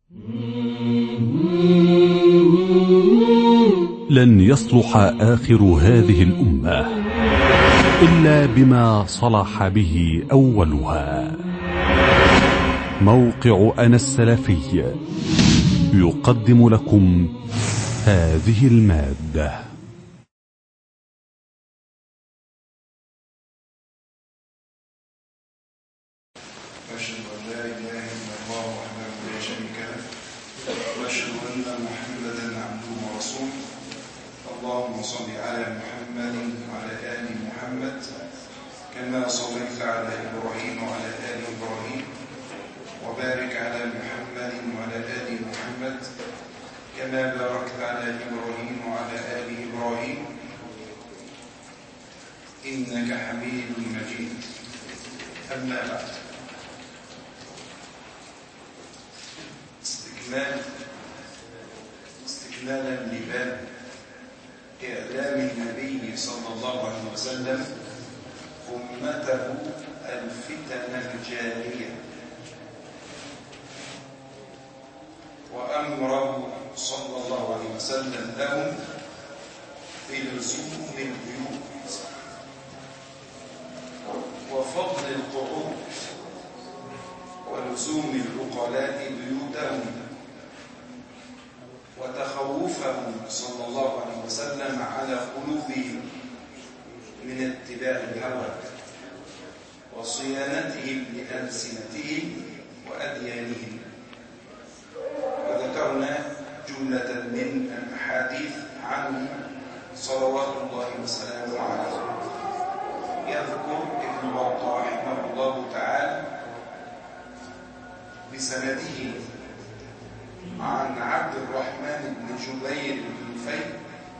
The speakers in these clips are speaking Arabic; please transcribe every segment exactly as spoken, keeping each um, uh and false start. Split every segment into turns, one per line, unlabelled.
لن يصلح آخر هذه الأمة إلا بما صلح به أولها. موقع أنا السلفي يقدم لكم هذه المادة.
أشهد أن لا إله إلا الله وحده لا شريك له وأشهد أن محمدا عبده ورسوله. اللهم صل على محمد وعلى آل محمد كما صليت على إبراهيم وعلى آل إبراهيم، وبارك على محمد وعلى آل محمد كما باركت على إبراهيم وعلى آل إبراهيم إنك حميد مجيد. أما بعد، استكمال استكمالا لباب إعلام النبي صلى الله عليه وسلم أمته الفتن الجارية، وأمره صلى الله عليه وسلم لهم بلزوم البيوت وفضل القعود ولزوم العقلاء بيوتهم، وتخوفهم صلى الله عليه وسلم على قلوبهم من اتباع الهوى، وصيانتهم لألسنتهم وأديانهم. وذكرنا جملة من الأحاديث عنه صلوات الله وسلامه عليه. يذكر ابن بطة رحمه الله تعالى بسنده عن عبد الرحمن بن جبير بن نفيل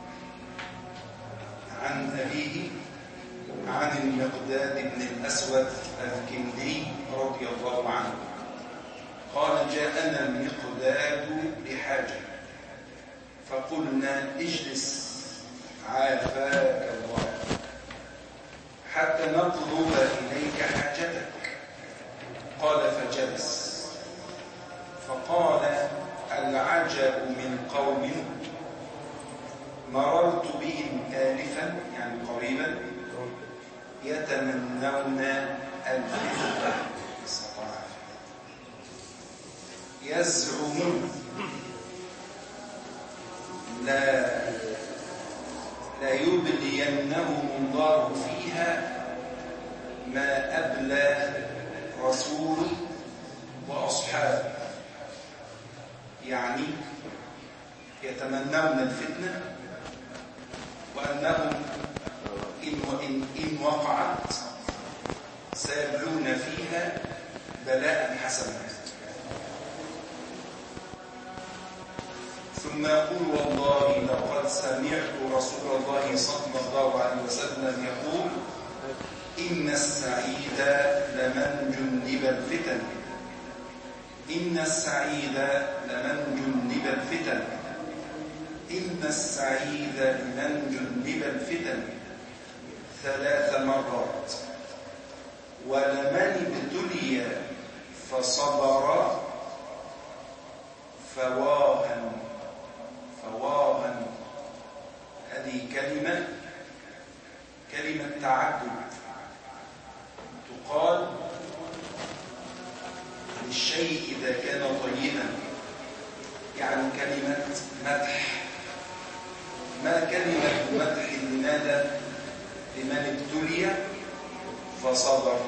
عن أبيه عن المقداد بن الأسود الكندي رضي الله عنه قال: جاءنا المقداد بحاجة فقلنا: اجلس عافاك الله حتى نطلب إليك حاجتك. قال فجلس. فقال: العجب من قوم مررت بهم آلفا، يعني قريبا، يتمنون الفتنة يزعمون لا لا يبلينهم الله فيها ما أبلى رسول وأصحابه، يعني يتمنون الفتنة وأنهم إن, وإن إن وقعت سيبلون فيها بلاء حسنا، ثم يقول: والله لقد سمعت رسول الله صلى الله عليه وسلم يقول: إن السعيد لمن جنب الفتن إن السعيد لمن جنب الفتن إن السعيد لمن جنب الفتن ثلاث مرات، ولمن ابتلي فصبر فواها فواها. هذه كلمة كلمة تعدد تقال للشيء إذا كان طيبا، يعني كلمة مدح. ما كلمة مدح؟ لماذا؟ لمن ابتلي فصبر.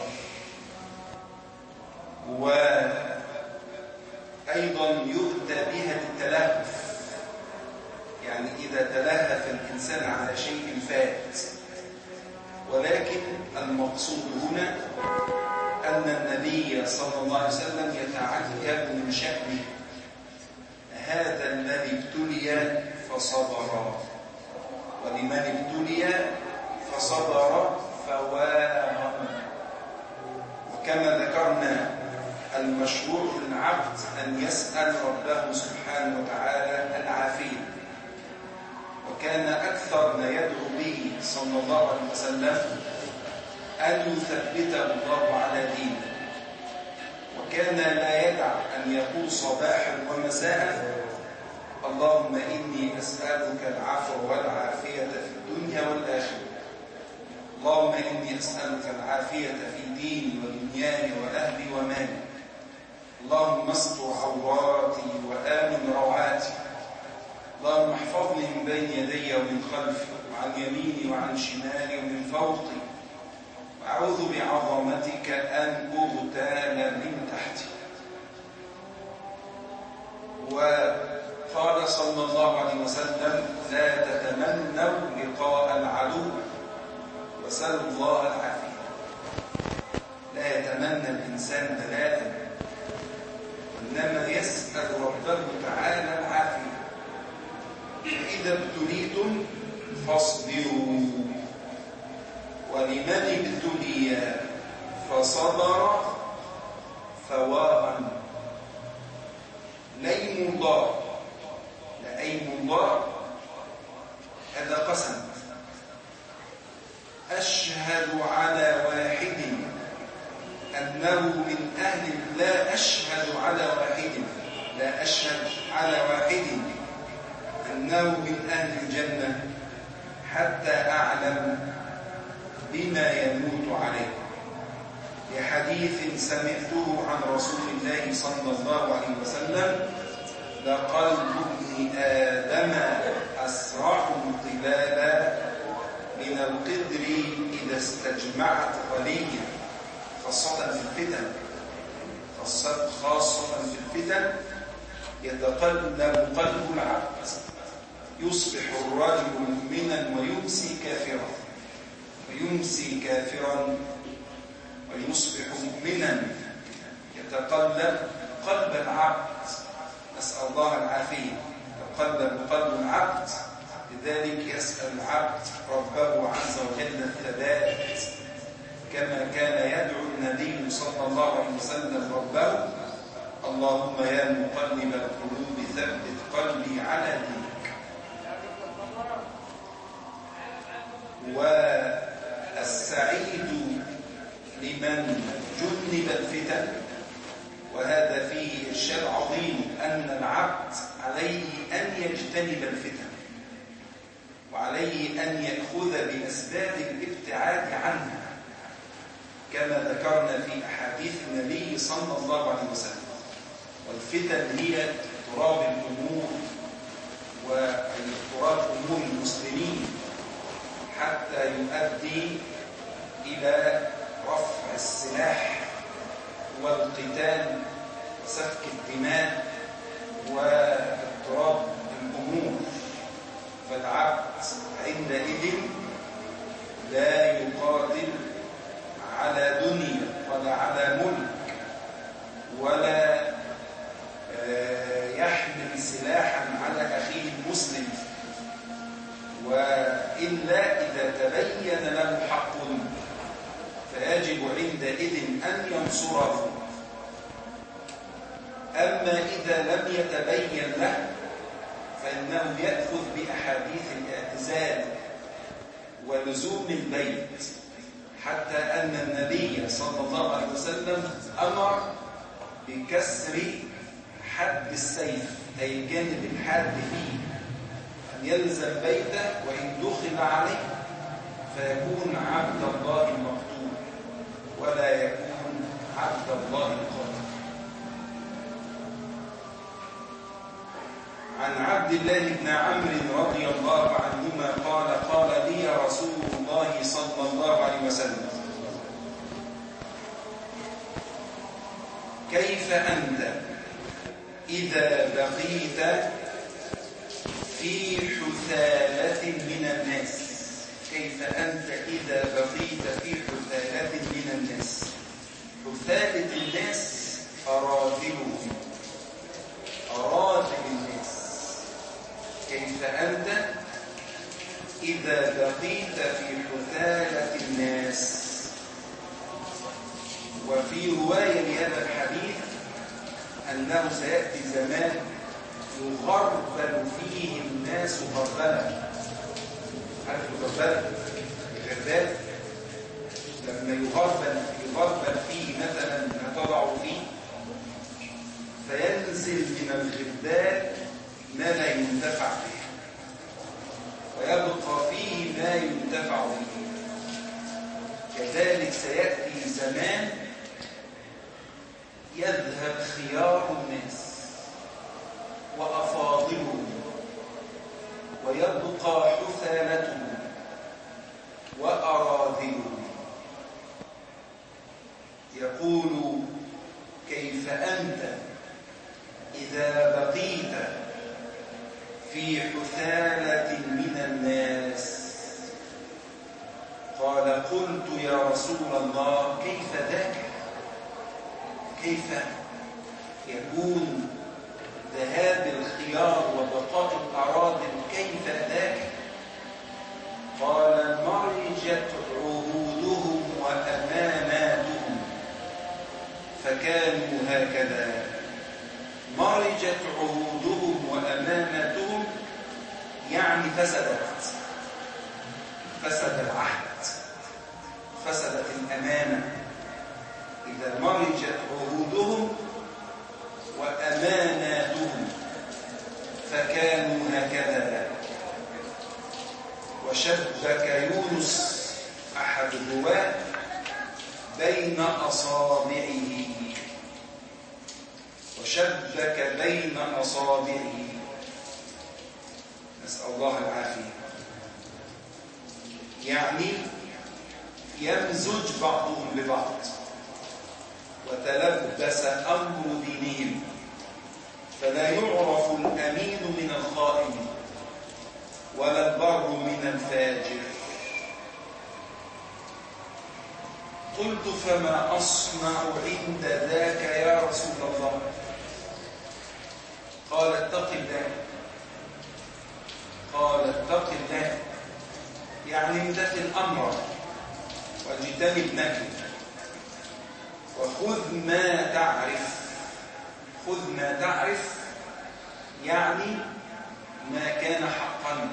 وأيضا يؤتى بها للتلهف، يعني إذا تلهف الإنسان على شيء فات. ولكن المقصود هنا أن النبي صلى الله عليه وسلم يتعجب من شأنه، هذا الذي ابتلي فصبر، ولمن ابتلي فصبر فواها. وكما ذكرنا المشروع للعبد أن يسأل ربه سبحانه وتعالى العافية، وكان أكثر ما يدعو به صلى الله عليه وسلم أن يثبته الله على دينه، وكان لا يدع أن يقول صباحا ومساء: اللهم إني أسألك العفو والعافية في الدنيا والآخرة. اللهم إني أسألك العافية في ديني ودنياي وأهلي ومالي. اللهم استر عوراتي وآمن روعاتي. اللهم احفظني من بين يدي ومن خلفي وعن يميني وعن شمالي ومن فوقي، وأعوذ بعظمتك أن أغتال من تحتي. وقال صلى الله عليه وسلم: لا تتمنوا لقاء العدو وسلوا الله العافية. لا يتمنى الإنسان بلاء، إنما يسأل ربه تعالى العافية. فإذا ابتليتم فاصبروا، ولمن ابتلي فصبر فواء ليم الله. لأيم الله هذا قسم. أشهد على واحد أنه من أهل، لا أشهد على واحد لا أشهد على واحد أنه من أهل الجنة حتى أعلم بما يموت عليه. لحديث سمعته عن رسول الله صلى الله عليه وسلم: لقلب ابن آدم أسرع انقلابا من القدر إذا استجمعت غليا. خاصة في الفتن خاصة في الفتن يتقلب قلب العبد. يصبح الرجل مؤمنا ويمسي كافرا، ويمسي كافرا ويصبح مؤمنا. يتقلب قلب العبد، نسأل الله العافية. يتقلب قلب العبد، لذلك يسأل العبد ربه عز وجل الثبات، كما كان يدعو النبي صلى الله عليه وسلم ربه: اللهم يا مقلب القلوب ثبت قلبي على دينك. والسعيد لمن جنب الفتن. وهذا فيه إرشاد عظيم، أن العبد عليه أن يجتنب الفتن، وعليه أن يأخذ بأسباب الابتعاد عنها، كما ذكرنا في أحاديث النبي صلى الله عليه وسلم. والفتن هي اضطراب الأمور واضطراب أمور المسلمين حتى يؤدي إلى رفع السلاح والقتال وسفك الدماء واضطراب الأمور. فالعبد عندئذ لا يقاتل على دنيا ولا على ملك، ولا يحمل سلاحا على أخيه المسلم، وإلا إذا تبين له حق فيجب عندئذ أن ينصره. أما إذا لم يتبين له فإنه يأخذ بأحاديث الاعتزال ولزوم البيت، حتى أن النبي صلى الله عليه وسلم أمر بكسر حد السيف، أي الجانب الحاد فيه، أن يلزم بيته وإن دخل عليه فيكون عبد الله المقتول ولا يكون عبد الله القاتل. عن عبد الله بن عمرو رضي الله عنهما قال: قال لي رسول الله صلى الله عليه وسلم: كيف أنت إذا بقيت في حثالة من الناس؟ كيف أنت إذا بقيت في حثالة من الناس؟ حثالة الناس أراذلهم، أراذل الناس. كيف أنت إذا بقيت في حثالة الناس؟ وفي رواية لهذا الحديث أنه سيأتي زمان يغربل فيه الناس غربلة. عارف الغربلة؟ الغربال لما يغربل يغربل فيه مثلا ما تضع فيه فينزل من الغذاء ما لا ينتفع به ويبقى فيه ما ينتفع به. كذلك سيأتي زمان يذهب خيار الناس وأفاضلهم ويبقى حثالتهم وأراذلهم. يقول كيف أنت إذا بقيت في حثالة من الناس؟ قال قلت يا رسول الله كيف ذاك؟ كيف يكون ذهاب الخيار وبقاء الأراذل كيف ذاك؟ قال مرجت عهودهم وأماناتهم فكانوا هكذا. مرجت عهودهم وأماناتهم يعني فسدت، فسد العهد، فسدت الأمانة. إذا مرجت عهودهم وأماناتهم فكانوا هكذا. وشبك يونس أحد الرواة بين أصابعه، وشبك بين أصابعه، نسأل الله العافية. يعني يمزج بعضهم ببعض وتلبس أمر دينهم، فلا يعرف الأمين من الخائن ولا البر من الفاجر. قلت فما أصنع عند ذاك يا رسول الله؟ قال اتق الله. قال اتق الله يعني امتثل أمره واجتنب نهيه وخذ ما تعرف. خذ ما تعرف يعني ما كان حقا،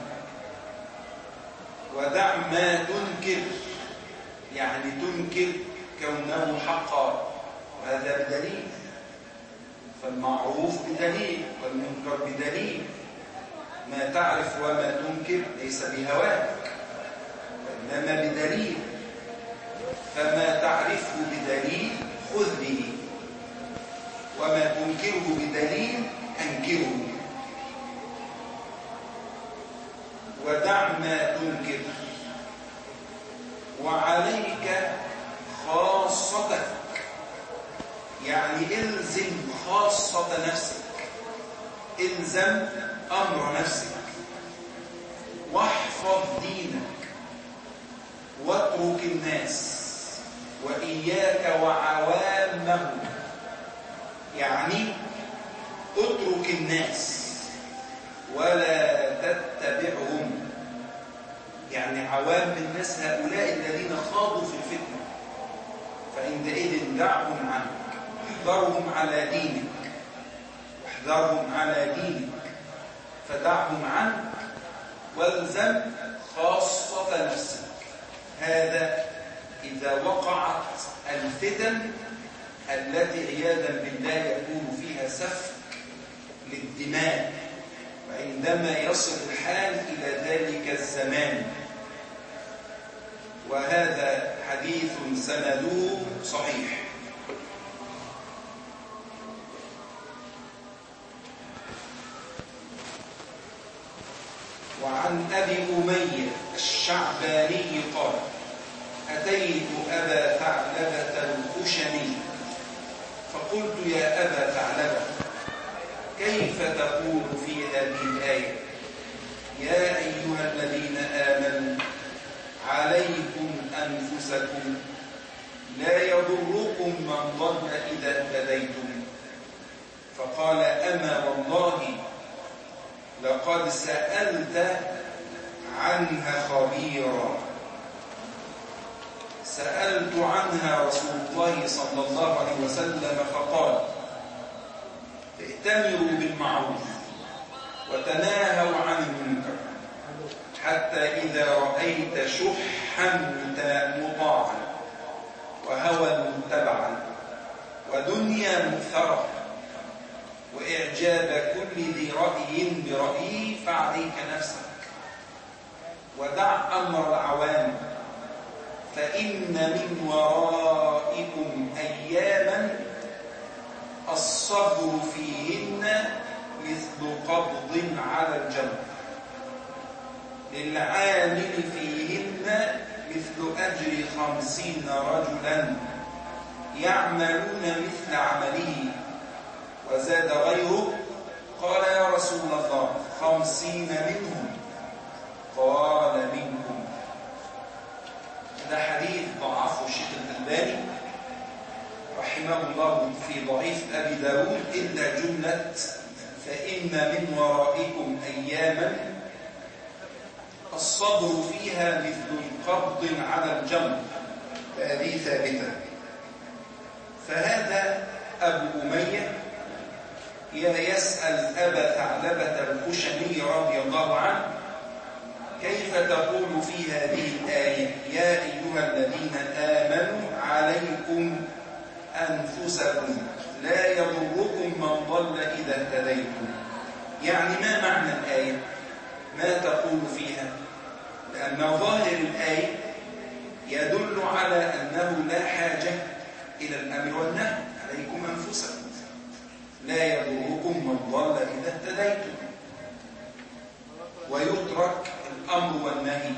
ودع ما تنكر يعني تنكر كونه حقا، وهذا بدليل. فالمعروف بدليل والمنكر بدليل. ما تعرف وما تنكر ليس بهواك وإنما بدليل، فما تعرفه بدليل خذ به، وما تنكره بدليل أنكره، ودع ما تنكر. وعليك خاصتك يعني الزم خاصة نفسك، الزم أمر نفسك، واحفظ دينك واترك الناس وإياك وعوامهم. يعني اترك الناس ولا تتبعهم، يعني عوام الناس هؤلاء الذين خاضوا في الفتنة، فعندئذ دعهم عنك، احذرهم على دينك، احذرهم على دينك فدعهم عنك والزم خاصة نفسك. هذا إذا وقعت الفتن التي عياذا بالله يكون فيها سفك للدماء، وعندما يصل الحال إلى ذلك الزمان. وهذا حديث سنده صحيح. وعن أبي أمية الشعباني قال أتيت أبا ثعلبة الخشني فقلت يا أبا ثعلبة كيف تقول في هذه الآية يا أيها الذين آمنوا عليكم أنفسكم لا يضركم من ضل إذا اهتديتم؟ فقال أما والله لقد سألت عنها خبيرا. سألت عنها رسول الله صلى الله عليه وسلم فقال ائتمروا بالمعروف وتناهوا عن المنكر حتى إذا رأيت شحا مطاعا وهوى متبعا ودنيا مؤثرة وإعجاب كل ذي رأي برأيه فعليك نفسك ودع أمر العوام، فإن من ورائكم أياما الصبر فيهن مثل قبض على الجمر، للعامل فيهن مثل أجر خمسين رجلا يعملون مثل عمله. وزاد غيره قال يا رسول الله خمسين منهم، قال منكم. هذا حديث ضعفه الشيخ الألباني رحمه الله في ضعيف أبي داود إلا جملة فإن من ورائكم أياما الصبر فيها مثل قبض على الجمر، هذه ثابتة. فهذا أبو أمية يسأل أبا ثعلبة الخشني رضي الله عنه كيف تقول في هذه الآية يا أيها الذين آمنوا عليكم أنفسكم لا يضركم من ضل إذا اهتديتم. يعني ما معنى الآية؟ ما تقول فيها؟ لأن ظاهر الآية يدل على أنه لا حاجة إلى الأمر والنهي، عليكم أنفسكم لا يضركم من ضل إذا اهتديتم، ويترك الأمر والنهي.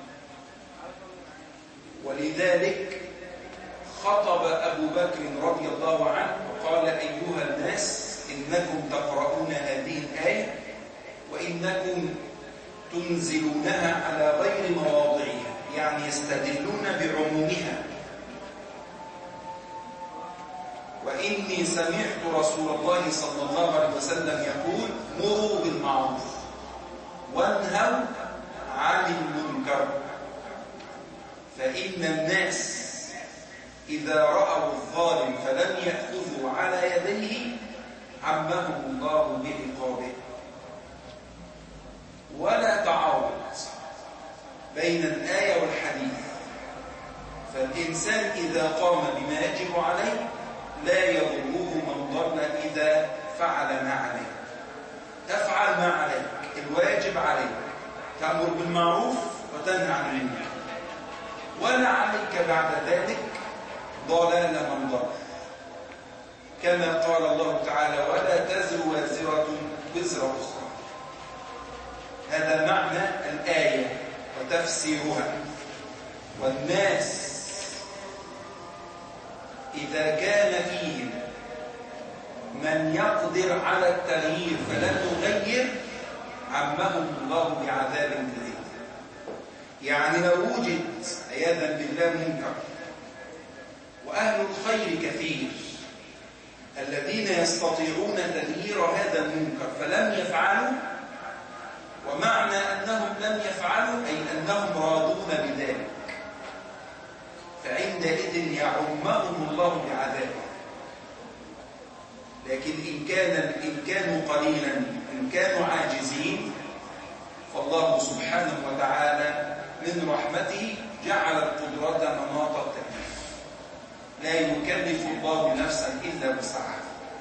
ولذلك خطب أبو بكر رضي الله عنه وقال أيها الناس إنكم تقرؤون هذه الآية وإنكم تنزلونها على غير مواضعها، يعني يستدلون بعمومها. وإني سمعت رسول الله صلى الله عليه وسلم يقول مروا بالمعروف وانهوا عن المنكر، فإن الناس إذا رأوا الظالم فلم يأخذوا على يديه عمهم الله بعقابه. ولا تعارض بين الآية والحديث، فالإنسان إذا قام بما يجب عليه لا يضره من ضل إذا فعل ما عليه. تفعل ما عليك، الواجب عليك، تأمر بالمعروف وتنهى عن المنكر، ولا عليك بعد ذلك ضلال من ضل، كما قال الله تعالى ولا تزر وازرة وزر أخرى. هذا معنى الآية وتفسيرها. والناس إذا كان فيهم من يقدر على التغيير فلن يغير عمهم الله بعذاب جديد. يعني لو وجد عياذا بالله منكر وأهل الخير كثير الذين يستطيعون تغيير هذا المنكر فلم يفعلوا، ومعنى أنهم لم يفعلوا أي أنهم راضون بذلك، فعندئذ يعمهم الله بعذابه. لكن إن كان إن كانوا قليلا، إن كانوا عاجزين، فالله سبحانه وتعالى من رحمته جعل القدرة مناط التكليف، لا يكلف الله نفسا إلا وسعها.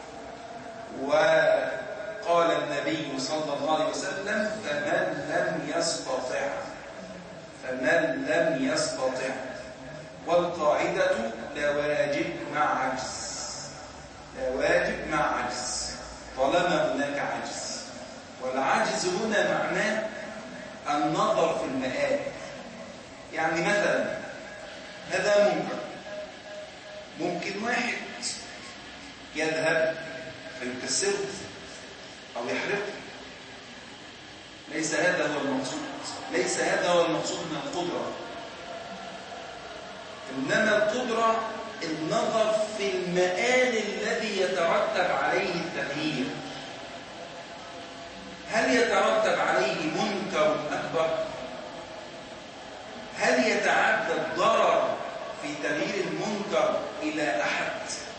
وقال النبي صلى الله عليه وسلم فمن لم يستطع فمن لم يستطع والقاعدة لا واجب مع عجز، لا واجب مع عجز طالما هناك عجز. والعجز هنا معناه النظر في المآب. يعني مثلا هذا منكر، ممكن واحد يذهب فيكسره أو يحرقه، ليس هذا هو المقصود، ليس هذا هو المقصود من القدرة. إنما القدرة النظر في المآل الذي يترتب عليه التغيير. هل يترتب عليه منكر أكبر؟ هل يتعدى الضرر في تغيير المنكر إلى أحد؟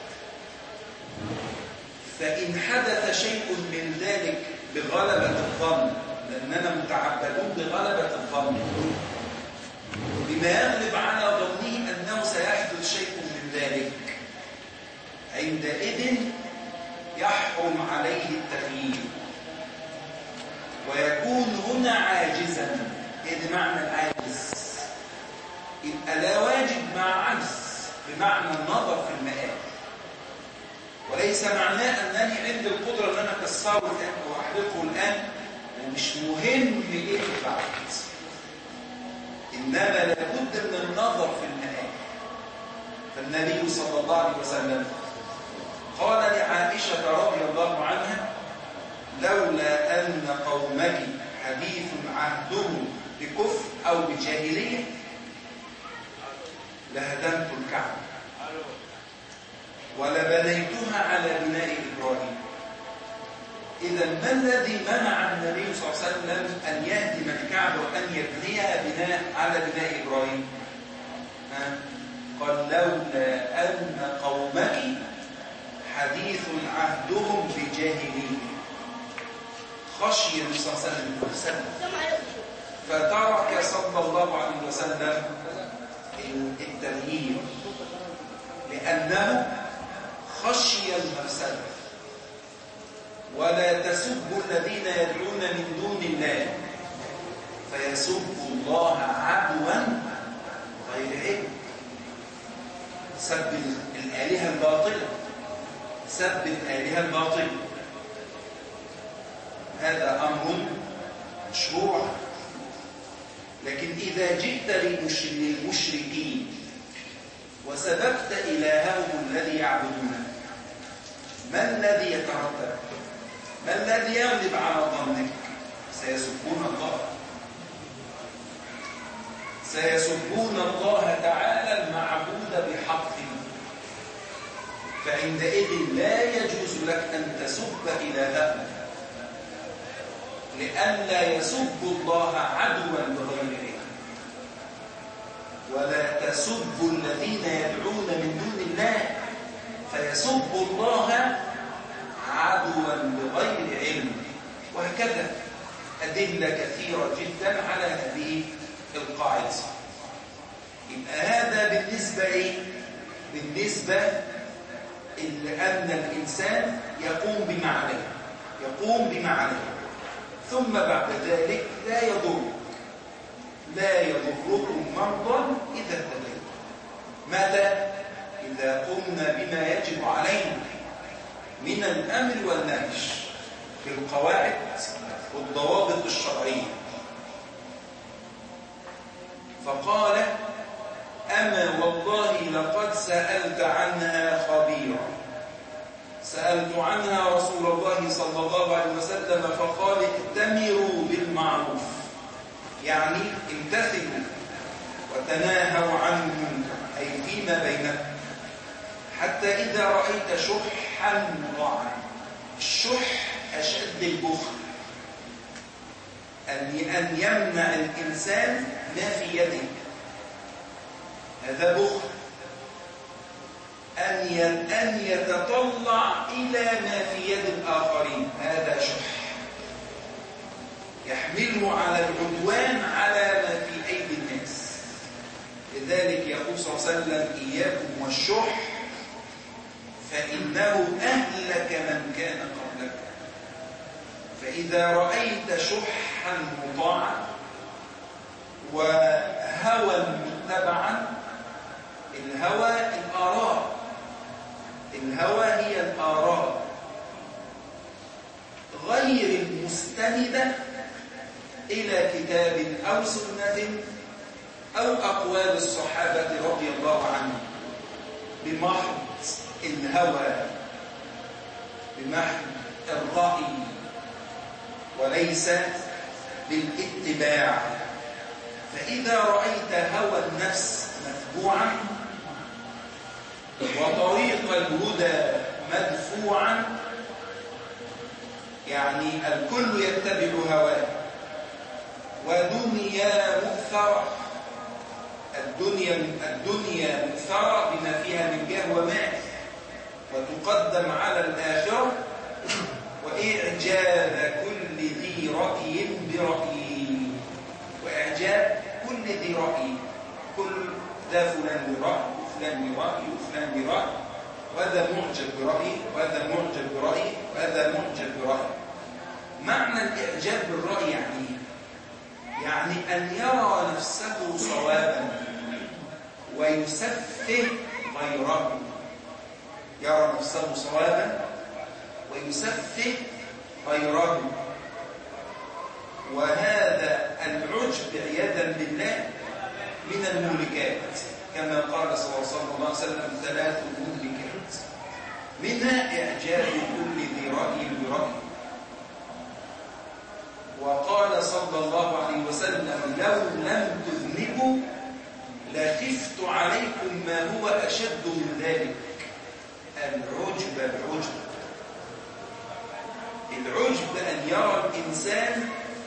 فإن حدث شيء من ذلك بغلبة الظن، لأننا متعبدون بغلبة الظن، بما يغلب على ظنه أنه سيحدث شيء من ذلك، عندئذ
يحرم عليه التغيير، ويكون هنا عاجزا. إيه معنى العاجز؟ يبقى لا واجب مع عجز، بمعنى النظر في المآل، وليس معناه أنني عندي القدرة أن أنا أكسره الآن أو أحرقه الآن ومش مهم إيه بعد، إنما لابد من النظر في المآل. فالنبي صلى الله عليه وسلم قال لعائشة رضي الله عنها: لولا أن قومك حديث عهدهم بكفر أو بجاهلية لهدمت الكعبة ولبنيتها على بناء إبراهيم. إذا ما الذي منع النبي صلى الله عليه وسلم أن يهدم الكعبة وأن يبنيها بناء على بناء إبراهيم؟ ها؟ قال: لولا أن قومك حديث عهدهم بجاهلية. خشي النبي صلى الله عليه وسلم فترك صلى الله عليه وسلم التغيير، لأنه خشي المفسدة. ولا تسبوا الذين يدعون من دون الله فيسبوا الله عدوا غير علم. سب الآلهة الباطلة، سب الآلهة الباطلة، هذا أمر مشروع. لكن إذا جئت للمشركين وسببت إلههم الذي يعبدونه، ما الذي يترتب؟ ما الذي يغلب على ظنك؟ سيسبون الله، سيسبون الله تعالى المعبود بحق. فعندئذ لا يجوز لك أن تسب إلههم، لئلا يسبوا الله عدوا بغير علم. ولا تسبوا الذين يدعون من دون الله فيسبوا الله عدوا بغير علم. وهكذا أدلة كثيرة جدا على هذه القاعدة. يبقى هذا بالنسبة إيه؟ بالنسبة لأن الإنسان يقوم بمعنى يقوم بمعنى ثم بعد ذلك لا يضر لا يضركم مرضا إذا ابتليتم. ماذا؟ إذا قمنا بما يجب علينا من الأمر والنهي بالقواعد والضوابط الشرعية. فقال: أما والله لقد سألت عنها خبيرا. سألت عنها رسول الله صلى الله عليه وسلم فقال: ائتمروا بالمعروف، يعني امتثلوا وتناهوا عن المنكر، أي فيما بينكم، حتى إذا رأيت شحا مطاعا. الشح أشد البخل، أن يمنع الإنسان ما في يده، هذا بخل. أن يتطلع إلى ما في يد الآخرين، هذا شح يحمله على العدوان على ما في أيدي الناس. لذلك يقول صلى الله عليه وسلم: إياكم والشح فإنه أهلك من كان قبلك. فإذا رأيت شحا مطاعا وهوى متبعا، الهوى الآراء، الهوى هي الآراء غير المستندة إلى كتاب أو سنة أو أقوال الصحابة رضي الله عنهم، بمحض الهوى، بمحض الرأي، وليس بالاتباع. فإذا رأيت هوى النفس متبوعا وطريق الهدى مدفوعا، يعني الكل يتبع هواه، ودنيا مؤثرة، الدنيا الدنيا مؤثرة بما فيها من جاه ومال، وتقدم على الآخرة، وإعجاب كل ذي رأي برأيه، وإعجاب كل ذي رأي، كل ذا فلان برأي وفلان برأي وفلان برأي، وهذا معجب برأيه وهذا معجب برأيه وهذا معجب برأيه. معنى الإعجاب بالرأي يعني إيه؟ يعني أن يرى نفسه صوابا ويسفه غيره. يرى نفسه صوابا ويسفه غيره. وهذا العجب عياذا بالله من المهلكات، كما قال صلى الله عليه وسلم ثلاث مهلكات، منها إعجاب كل ذي رأي برأي. وقال صلى الله عليه وسلم لو لم تذنبوا لخفت عليكم ما هو أشد من ذلك، العجب. العجب العجب أن يرى الإنسان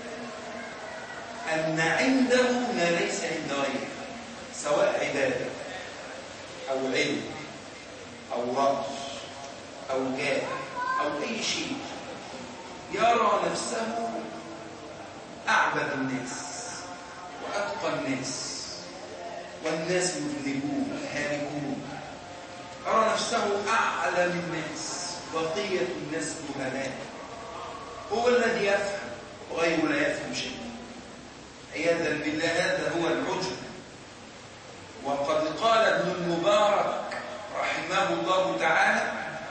أن عنده ما ليس عند غيره، سواء عبادة أو علم أو رأي أو جاه أو أي شيء. يرى نفسه أعبد الناس وأتقى الناس، والناس مذنبون هالكون. يرى نفسه أعلم الناس، بقية الناس جهلاء، هو الذي يفهم وغيره لا يفهم شيء، عياذا بالله. هذا هو العجب. وقد قال ابن المبارك رحمه الله تعالى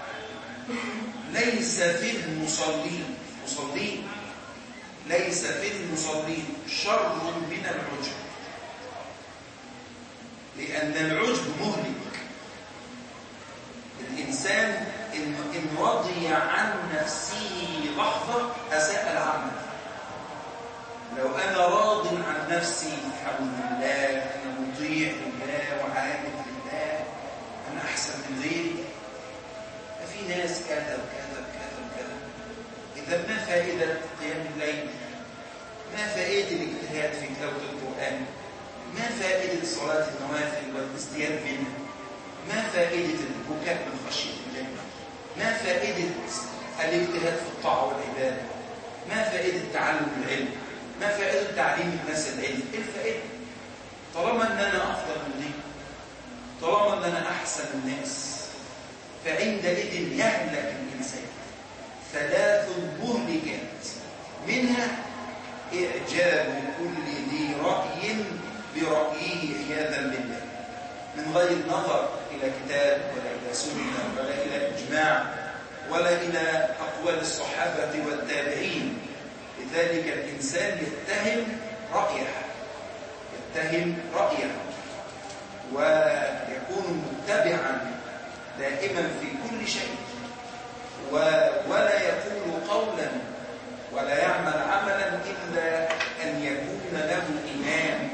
ليس في المصلين مصلين ليس في المصلين شر من العجب، لأن العجب مهلك. الإنسان إن رضي عن نفسه لحظة أساء العمل. لو أنا راض عن نفسي الحمد لله، أنا مطيع لله وعابد لله، أنا أحسن من غيري، ففي ناس كذا وكذا وكذا وكذا. إذا ما فائدة قيام الليل؟ ما فائدة الاجتهاد في تلاوة القرآن؟ ما فائدة صلاة النوافل والازدياد منها؟ ما فائدة البكاء من خشية الله؟ ما فائدة الاجتهاد في الطاعة والعبادة؟ ما فائدة تعلم العلم؟ ما فائدة تعليم الناس العلم؟ ايه الفائدة؟ طالما ان انا افضل من دي، طالما ان انا احسن الناس، فعندئذ يهلك الانسان. ثلاث مهلكات، منها اعجاب كل ذي راي برأيه عياذا بالله، من غير نظر الى كتاب ولا الى سنه ولا الى اجماع ولا الى اقوال الصحابه والتابعين. لذلك الإنسان يتهم رأيه يتهم رأيه ويكون متبعا دائما في كل شيء، ولا يقول قولا ولا يعمل عملا إلا أن يكون له إمام.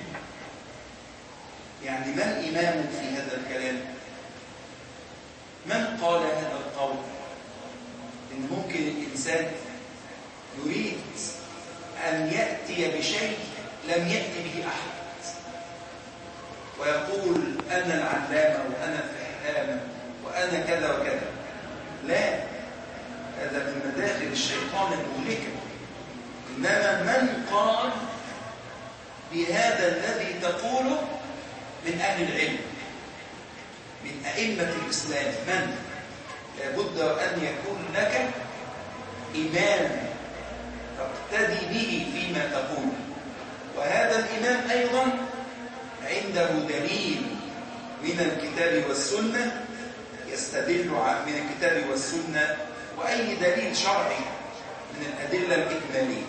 يعني من إمام في هذا الكلام؟ من قال هذا القول؟ إن ممكن الإنسان يريد أن يأتي بشيء لم يأتي به أحد، ويقول أنا العلامة وأنا الفهامة وأنا كذا وكذا. لا، هذا من مداخل الشيطان المهلكة. إنما من قال بهذا الذي تقوله من أهل العلم، من أئمة الإسلام، من لابد أن يكون لك إمام تقتدي به فيما تقول. وهذا الإمام أيضا عنده دليل من الكتاب والسنة، يستدل من الكتاب والسنة وأي دليل شرعي من الأدلة الإجمالية.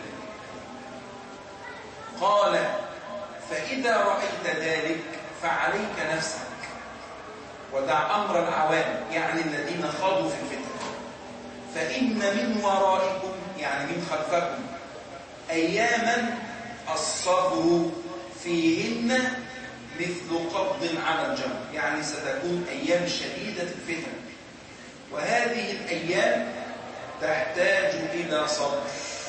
قال فإذا رأيت ذلك فعليك نفسك ودع أمر العوام، يعني الذين خاضوا في الفتنة، فإن من ورائكم يعني من خلفكم أياما الصبر فيهن مثل قبض على الجمر، يعني ستكون أيام شديدة الفتن، وهذه الأيام تحتاج إلى صبر،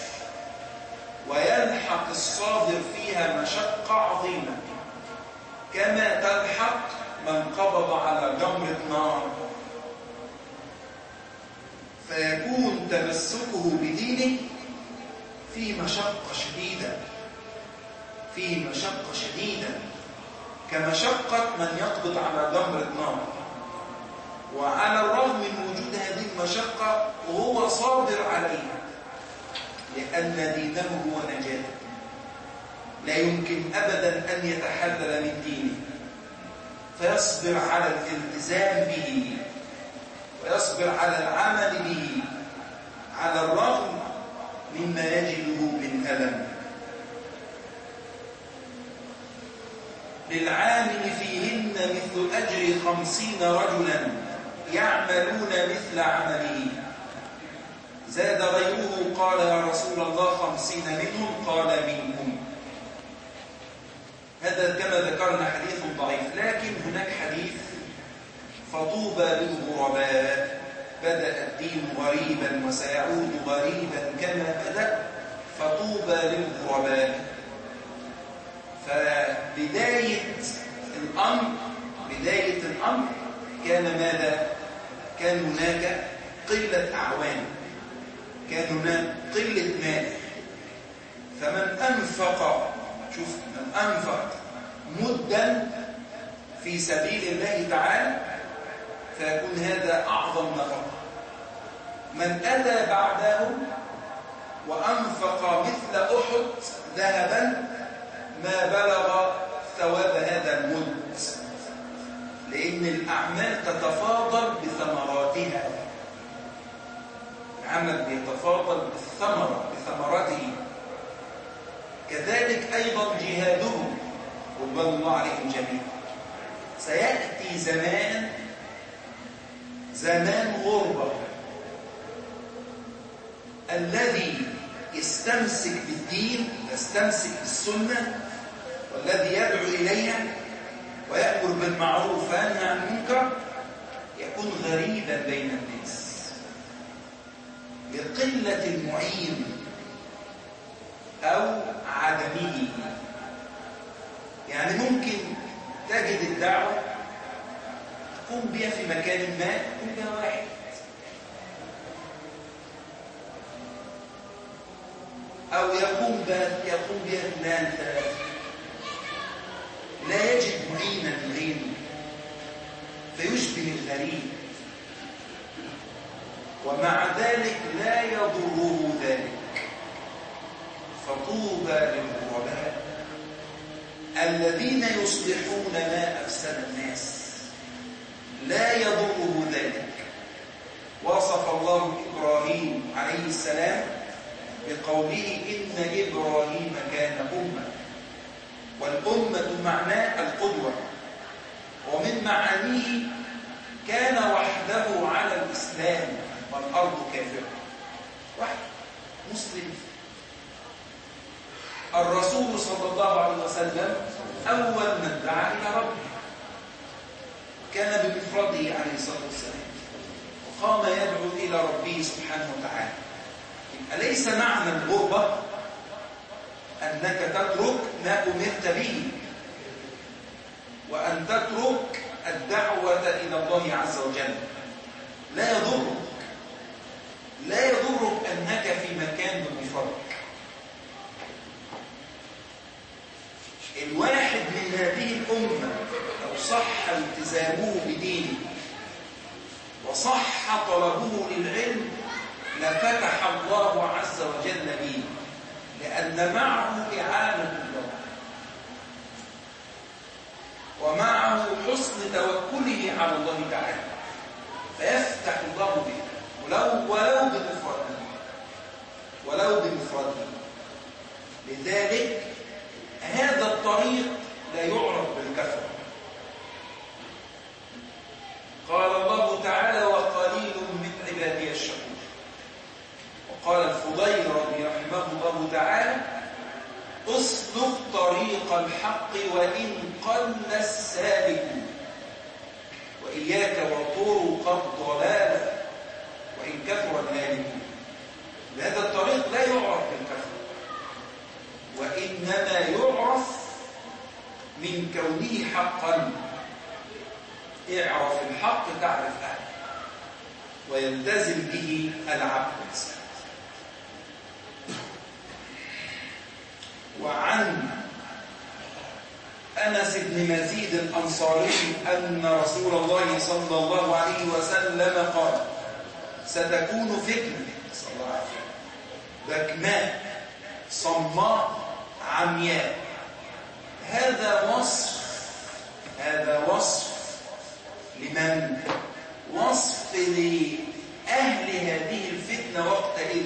ويلحق الصابر فيها مشقة عظيمة كما تلحق من قبض على جمر النار، فيكون تمسكه بدينه في مشقة شديدة في مشقة شديدة كمشقة من يقبض على جمر النار. وعلى الرغم من وجود هذه المشقة وهو صابر عليها، لأن دينه هو نجاته. لا يمكن أبدا أن يتحلل من دينه، فيصبر على الالتزام به ويصبر على العمل به على الرغم مما يجده من ألم. للعامل فيهن مثل أجر خمسين رجلا يعملون مثل عمله. زاد غيره قال يا رسول الله خمسين منهم؟ قال منهم. هذا كما ذكرنا حديث ضعيف، لكن هناك حديث فطوبى للغرباء، بدأ الدين غريبا وسيعود غريبا كما بدأ، فطوبى للغرباء. فبداية الأمر بداية الأمر كان ماذا؟ كان هناك قلة أعوان، كان هناك قلة مال، فمن أنفق، شوف، من أنفق مدا في سبيل الله تعالى فيكون هذا أعظم نفقة. من أتى بعدهم وأنفق مثل أحد ذهبا ما بلغ ثواب هذا المد، لأن الأعمال تتفاضل بثمراتها، العمل بيتفاضل بالثمرة بثمراته. كذلك أيضا جهادهم رضوان الله عليهم جميعا. سيأتي زمان زمان غربة، الذي يستمسك بالدين يستمسك بالسنة والذي يدعو إليها ويأمر بالمعروف وينهى عن المنكر يكون غريبا بين الناس لقلة المعين أو عدمه. يعني ممكن تجد الدعوة تقوم بها في مكان ما، يقوم بها واحد، أو يقوم بها يقوم بها اثنان ثلاثة، لا يجد معينا غيره فيشبه الغريب، ومع ذلك لا يضره ذلك. فطوبى للغرباء الذين يصلحون ما أفسد الناس لا يضره ذلك. وصف الله إبراهيم عليه السلام بقوله إن إبراهيم كان أمة، والأمة معناه القدوة، ومن معانيه كان وحده على الإسلام والأرض كافرة، واحد مسلم. الرسول صلى الله عليه وسلم أول من دعا إلى ربه، كان بمفرده عليه الصلاة والسلام، وقام يدعو إلى ربه سبحانه وتعالى. أليس معنى الغربة أنك تترك ما أمرت به، وأن تترك الدعوة إلى الله عز وجل؟ لا يضرك لا يضرك أنك في مكان بمفردك. الواحد من هذه الأمة لو صح التزامه بدينه وصح طلبه للعلم لفتح الله عز وجل به، لأن معه إعانة الله ومعه حسن توكله على الله تعالى، فيفتح الله به ولو ولو بمفرده ولو بمفرده. لذلك هذا الطريق لا يعرف بالكثرة. قال الله تعالى وقليل من عبادي الشكور. وقال الفضيل رضي رحمه الله تعالى اسلك طريق الحق وإن قل السالك، وإياك وطرق الضلال وإن كثر الهالك. هذا الطريق لا يعرف بالكثرة، وإنما يعرف من كونه حقا. اعرف الحق تعرف أهله ويلتزم به العبد. وعن أنس بن مزيد الأنصاري أن رسول الله صلى الله عليه وسلم قال: ستكون فتنة صلى الله عليه وسلم بكماء صماء عمياء. هذا وصف هذا وصف لمن؟ وصف لأهل هذه الفتنة وقتئذ،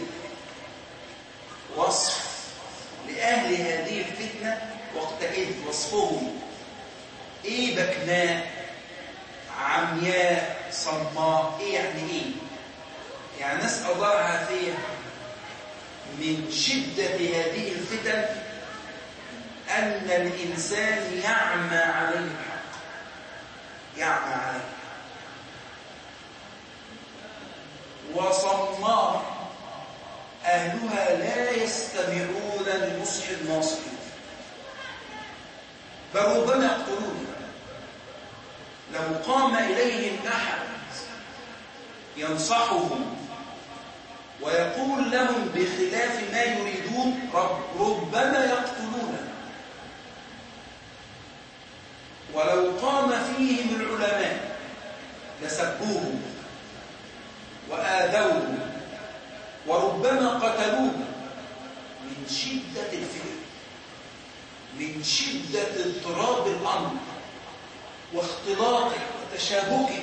وصف لأهل هذه الفتنة وقتئذ. وصفهم إيه؟ بكماء عمياء صماء. إيه يعني إيه؟ يعني نسأل الله العافية. من شدة هذه الفتن أن الإنسان يعمى عليه الحق، يعمى عليه. وصماء أهلها لا يستمعون لنصح الناصحين، بل ربما يقتلون. لو قام إليهم أحد ينصحهم ويقول لهم بخلاف ما يريدون ربما يقتلون. ولو قام فيهم العلماء لسبوهم وآذوهم وربما قتلوهم من شدة الفتن، من شدة اضطراب الأمر واختلاطه وتشابكه.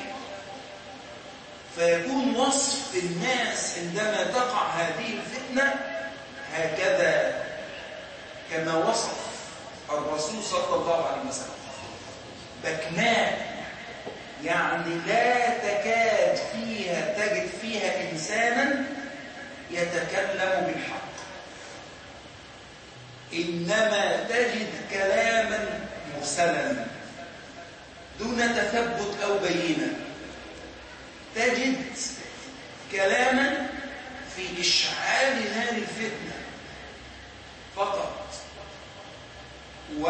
فيكون وصف الناس عندما تقع هذه الفتنة هكذا كما وصف الرسول صلى الله عليه وسلم: بكماء، يعني لا تكاد فيها تجد فيها إنسانا يتكلم بالحق، إنما تجد كلاما مرسلا دون تثبت أو بينة. تجد كلاما في إشعال هذه الفتنة فقط، و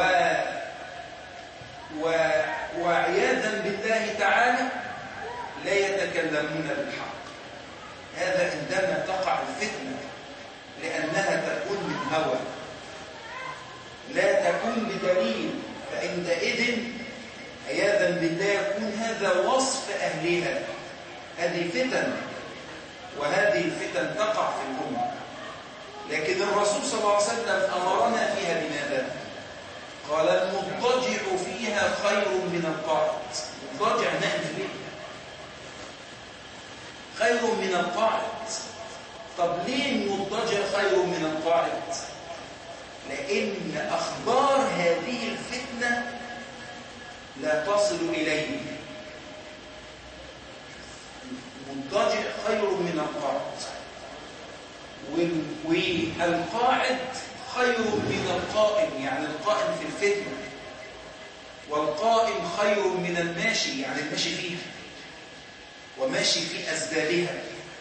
و وعياذا بالله تعالى لا يتكلمون بالحق. هذا عندما تقع الفتنة، لأنها تكون من هوى لا تكون بدليل، فعندئذ عياذا بالله يكون هذا وصف أهلها. هذه فتن، وهذه الفتن تقع في الأمة. لكن الرسول صلى الله عليه وسلم أمرنا فيها بماذا؟ قال: المضطجع فيها خير من القاعد. المضطجع نائم في بيته خير من القاعد. طب ليه المضطجع خير من القاعد؟ لأن أخبار هذه الفتنة لا تصل إليه. المضطجع خير من القاعد، والقاعد خير من القائم، يعني القائم في الفتنة، والقائم خير من الماشي، يعني الماشي فيها وماشي في أسبابها،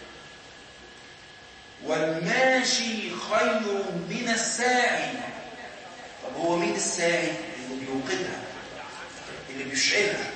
والماشي خير من الساعي. طب هو مين الساعي؟ اللي بيوقدها، اللي بيشعلها.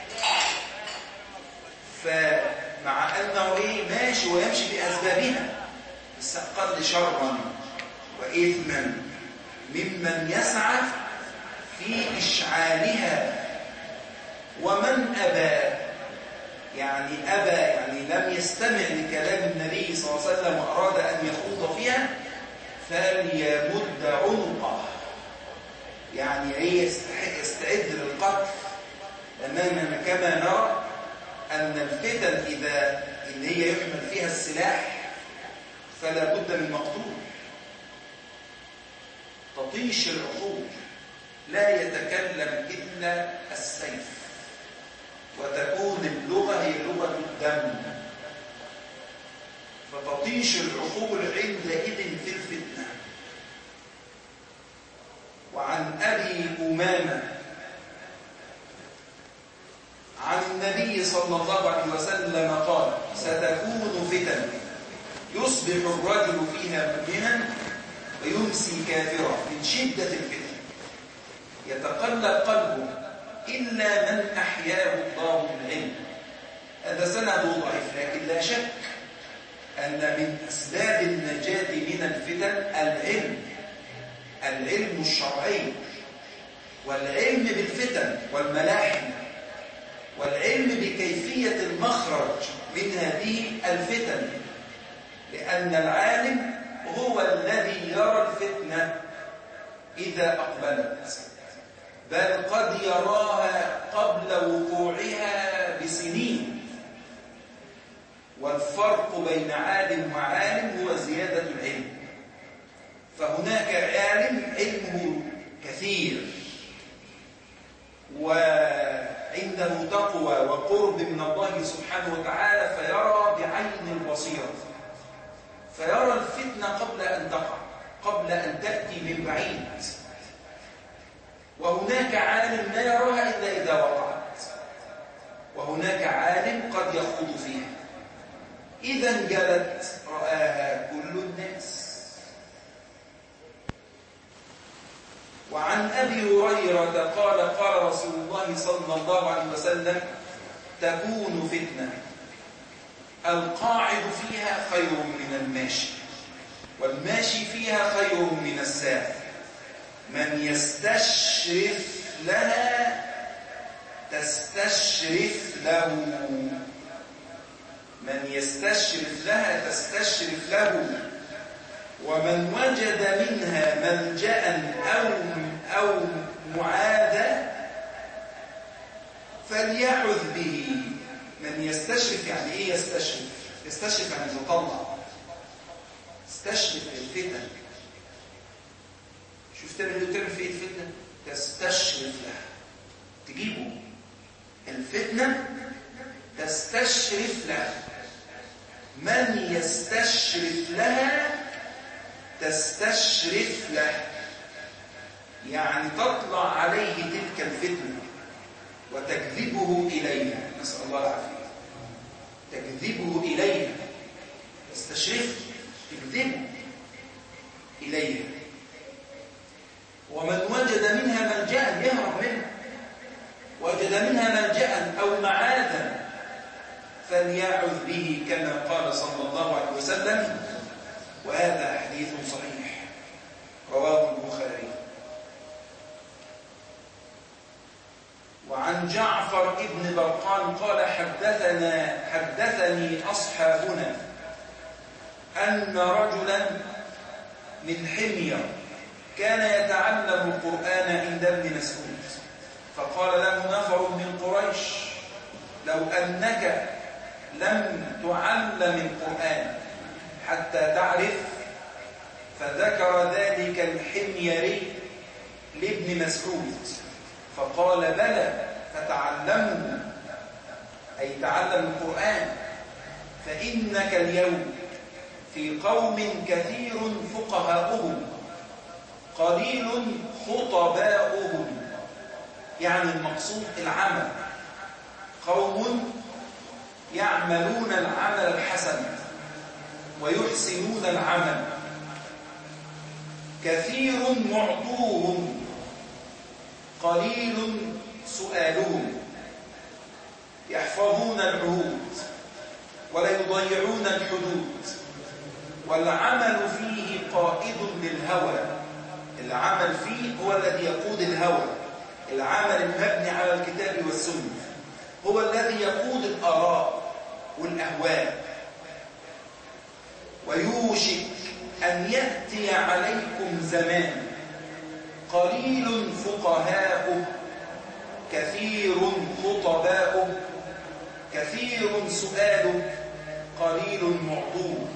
فمع أنه إيه ماشي ويمشي في أسبابها، بس أقل شرا وإثما ممن يسعى في إشعالها. ومن أبى، يعني أبى يعني لم يستمع لكلام النبي صلى الله عليه وسلم وأراد أن يخوض فيها، فليمد عنقه، يعني هي يستعد للقتل. أمامنا كما نرى أن الفتن إذا إن هي يحمل فيها السلاح فلا بد من مقتول. تطيش العقول، لا يتكلم إلا السيف، وتكون اللغة هي لغة الدم، فتطيش العقول عندئذ في الفتنة. وعن أبي أمامة عن النبي صلى الله عليه وسلم قال: ستكون فتن يصبح الرجل فيها مؤمنا ويمسي كافرا من شدة الفتن، يتقلب قلبه إلا من أحياه الله بالعلم. هذا سند ضعيف، لكن لا شك أن من أسباب النجاة من الفتن العلم، العلم الشرعي. والعلم بالفتن والملاحم، والعلم بكيفية المخرج من هذه الفتن، لأن العالم هو الذي يرى الفتنة إذا أقبلت، بل قد يراها قبل وقوعها بسنين. والفرق بين عالم وعالم هو زيادة العلم. فهناك عالم علمه كثير وعنده تقوى وقرب من الله سبحانه وتعالى، فيرى بعين البصيرة، فيرى الفتنة قبل أن تقع، قبل أن تأتي من بعيد. وهناك عالم لا يراها إلا إذا وقعت، وهناك عالم قد يخوض فيها، إذا انجلت رآها كل الناس. وعن أبي هريرة قال قال رسول الله صلى الله عليه وسلم: تكون فتنة القاعد فيها خير من الماشي، والماشي فيها خير من السائر، من يستشرف لها تستشرف له، من يستشرف لها تستشرف له، ومن وجد منها ملجأ أو أو معاذا فليعذ به. من يستشرف يعني إيه يستشرف؟ يستشرف يعني يتطلع، استشرف الفتن. شوف تعمل ايه وتعمل في ايه الفتنة؟ تستشرف لها، تجيبه الفتنة تستشرف لها. من يستشرف لها تستشرف له، يعني تطلع عليه تلك الفتنة وتجذبه إليها، نسأل الله العافية. تجذبه إليها، تستشرف، تجذبه إليها. ومن وجد منها ملجأ يهرب منها، وجد منها ملجأ أو معاذا فليعذ به، كما قال صلى الله عليه وسلم. وهذا حديث صحيح رواه البخاري. وعن جعفر ابن برقان قال: حدثنا حدثني أصحابنا أن رجلا من حمير كان يتعلم القرآن عند ابن مسعود، فقال له نفر من قريش: لو أنك لم تعلم القرآن حتى تعرف. فذكر ذلك الحميري لابن مسعود، فقال: بلى، فتعلموا، أي تعلم القرآن، فإنك اليوم في قوم كثير فقهاؤهم قليل خطباؤهم. يعني المقصود العمل، قوم يعملون العمل الحسن ويحسنون العمل، كثير معطوهم قليل سؤالهم، يحفظون العهود ولا يضيعون الحدود، والعمل فيه قائد للهوى. العمل فيه هو الذي يقود الهوى، العمل المبني على الكتاب والسنة هو الذي يقود الآراء والأهواء. ويوشك أن يأتي عليكم زمان قليل فقهاؤه كثير خطباؤه، كثير سؤاله قليل معطوه،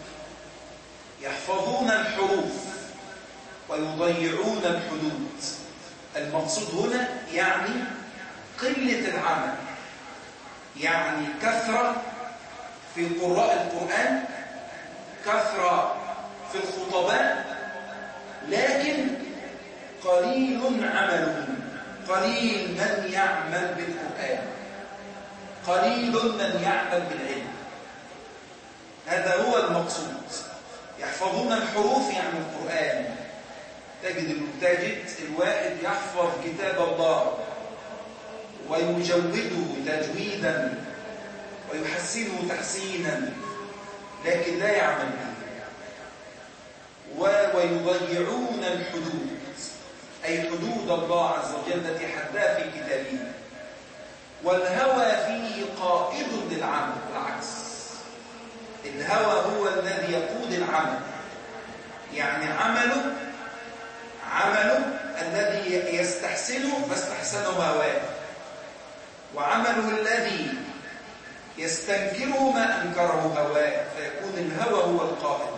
يحفظون الحروف ويضيعون الحدود. المقصود هنا يعني قلة العمل، يعني كثرة في قراء القرآن، كثرة في الخطباء، لكن قليل عملهم، قليل من يعمل بالقرآن، قليل من يعمل بالعلم. هذا هو المقصود. يحفظون الحروف يعني القرآن. تجد تجد الواحد يحفظ كتاب الله ويجوده تجويدا ويحسنه تحسينا، لكن لا يعمل به. ويضيعون الحدود، أي أي حدود الله عز وجل التي حدها في كتابه. والهوى فيه قائد للعمل، بالعكس الهوى هو الذي يقود العمل، يعني عمله عمله الذي يستحسنه ما استحسنه هواه، وعمله الذي يستنكره ما أنكره هواه، فيكون الهوى هو القائد.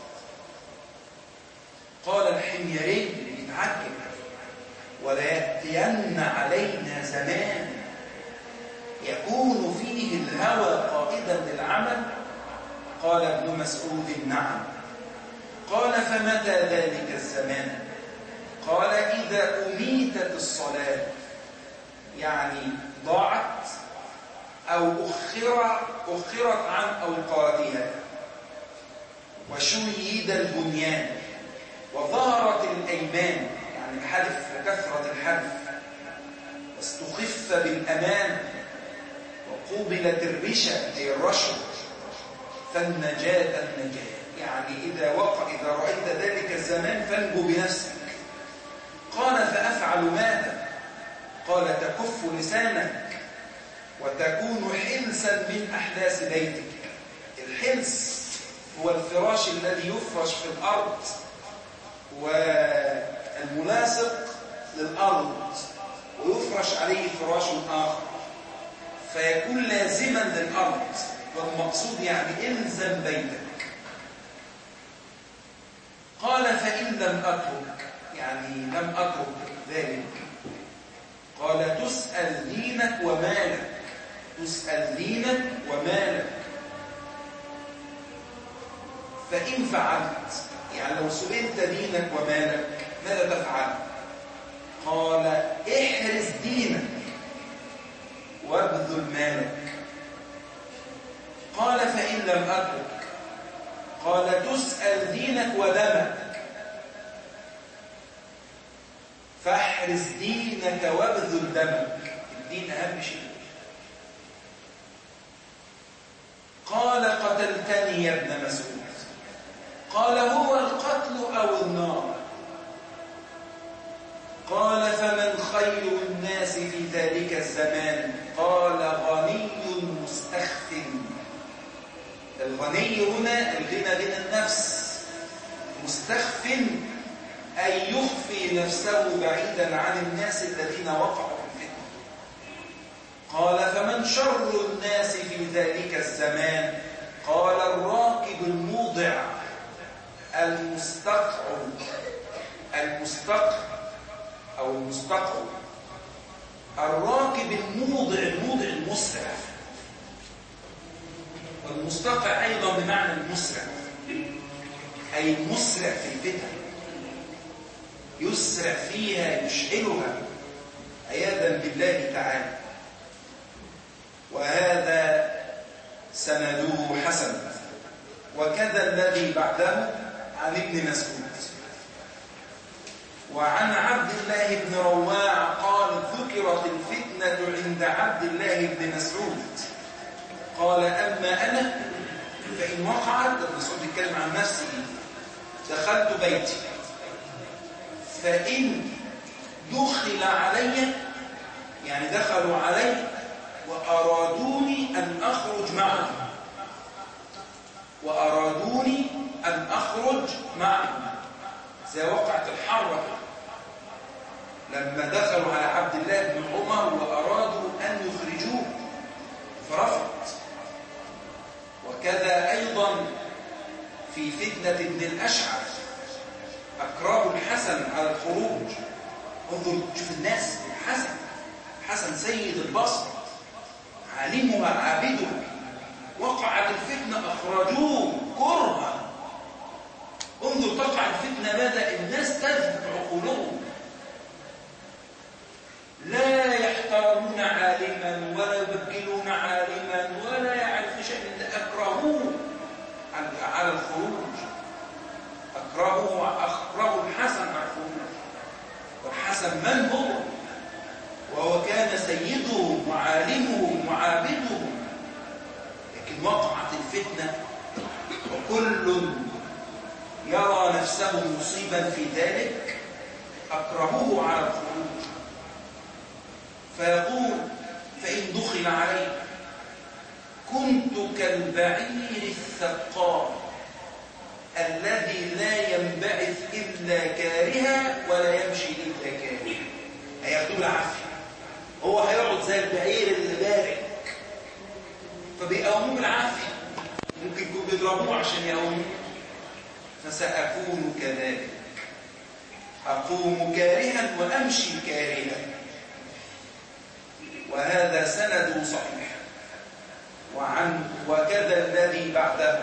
قال الحميري يتعجب: ولا يأتين علينا زمان يكون فيه الهوى قائدا للعمل. قال ابن مسعود: نعم. قال: فمتى ذلك الزمان؟ قال: إذا أميتت الصلاة، يعني ضاعت أو أخر أخرت عن أوقاتها، وشيد البنيان، وظهرت الأيمان، يعني الحلف وكثرة الحلف، واستخف بالأمان، وقوبلت الرشا أي الرشوة، فالنجاة النجاة، يعني إذا وقع إذا رأيت ذلك الزمان فانجو بنفسك. قال: فأفعل ماذا؟ قال: تكف لسانك وتكون حلسا من أحداث بيتك. الحلس هو الفراش الذي يفرش في الأرض والملاصق للأرض ويفرش عليه فراش آخر فيكون لازما للأرض، والمقصود يعني إلزم بيتك. قال: فإن لم أترك، يعني لم أترك ذلك. قال: تسأل دينك ومالك، تسأل دينك ومالك. فإن فعلت، يعني لو سئلت دينك ومالك ماذا تفعل؟ قال: احرز دينك وابذل مالك. قال: فإن لم أترك. قال: تسأل دينك ودمك، فاحرز دينك وابذل دمك. الدين أهم شيء. قال: قتلتني يا ابن مسعود. قال: هو القتل أو النار؟ قال: فمن خير الناس في ذلك الزمان؟ قال: غني مستخف. الغني هنا الغنى غنى النفس، مستخف أي يخفي نفسه بعيدا عن الناس الذين وقعوا في الفتنة. قال: فمن شر الناس في ذلك الزمان؟ قال: الراكب الموضع المستقع المستقع أو المستقع الراكب الموضع، الموضع المسرع، والمستقع أيضا بمعنى المسرع، أي المسرع في الفتن، يسرع فيها يشعلها عياذا بالله تعالى. وهذا سنده حسن. وكذا الذي بعده عن ابن مسعود. وعن عبد الله بن رواع قال: ذكرت الفتنة عند عبد الله بن مسعود. قال: أما أنا فإن وقعت، ابن مسعود يتكلم عن نفسه، دخلت بيتي فإن دخل علي، يعني دخلوا علي وأرادوني أن أخرج معهم وأرادوني أن أخرج معهم زي وقعة الحرة لما دخلوا على عبد الله بن عمر وأرادوا أن يخرجوه فرفض. وكذا أيضا في فتنة ابن الأشعر أكراه الحسن على الخروج. انظر شوف الناس، الحسن حسن سيد البصر عالمها عابدها، وقعت الفتنة أخرجوه كرها. انظر تقع الفتنة ماذا؟ الناس تذهب عقولهم، لا يحترمون عالما ولا يبجلون عالما ولا يعرفون شيئا، أكرهوه على الخروج، أكرهوا أكرهوا الحسن على الخروج. والحسن من هو؟ وهو كان سيدهم وعالمهم وعابدهم، لكن وقعت الفتنة وكل يرى نفسه مصيبا في ذلك أكرهوه على الخروج، فيقول فإن دخل علي كنت كالبعير الثقال الذي لا ينبعث إلا كارها ولا يمشي إلا كارها. هياخدوه العافية، هو هيقعد زي البعير اللي بارك، فبيقوموه بالعافية، ممكن يكونوا بيضربوه عشان يقوموه. فسأكون كذلك، أقوم كارها وأمشي كارها. وهذا سند صحيح. وعن وكذا الذي بعده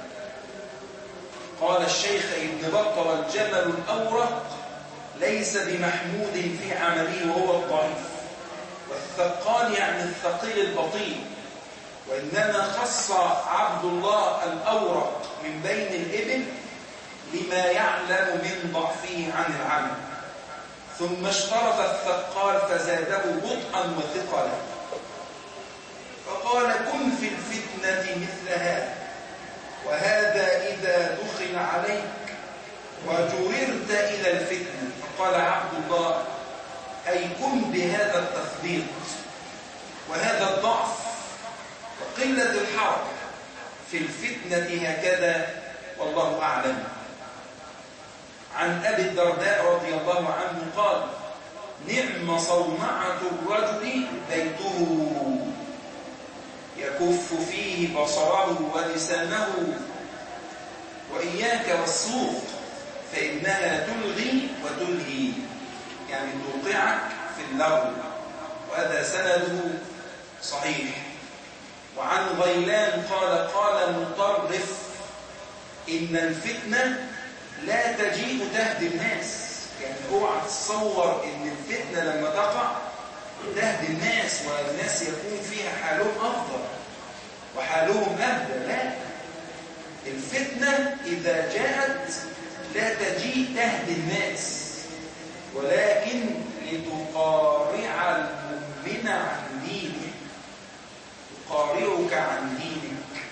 قال الشيخ ابن بطة: والجمل الأورق ليس بمحمود في عمله وهو الضعيف، والثقال يعني الثقيل البطيء، وإنما خص عبد الله الأورق من بين الإبل لما يعلم من ضعفه عن العمل، ثم اشترط الثقال فزاده بطئا وثقلا، فقال: كن في الفتنة مثل هذا، وهذا إذا دخل عليك وجررت إلى الفتنة. فقال عبد الله: أي كن بهذا التثبيط وهذا الضعف وقلة الحركة في الفتنة هكذا، والله أعلم. عن أبي الدرداء رضي الله عنه قال: نعم صومعة الرجل بيته يكف فيه بصره ولسانه، وإياك والسوق فإنها تلغي وتلهي، يعني توقعك في اللغو. وهذا سنده صحيح. وعن غيلان قال: قال مطرف: إن الفتنة لا تجيء تهدي الناس. يعني اوعى تتصور ان الفتنة لما تقع تهدي الناس والناس يكون فيها حالهم افضل وحالهم اهدى. لا، الفتنة اذا جاءت لا تجيء تهدي الناس، ولكن لتقارع المؤمن عن دينه، تقارعك عن دينك.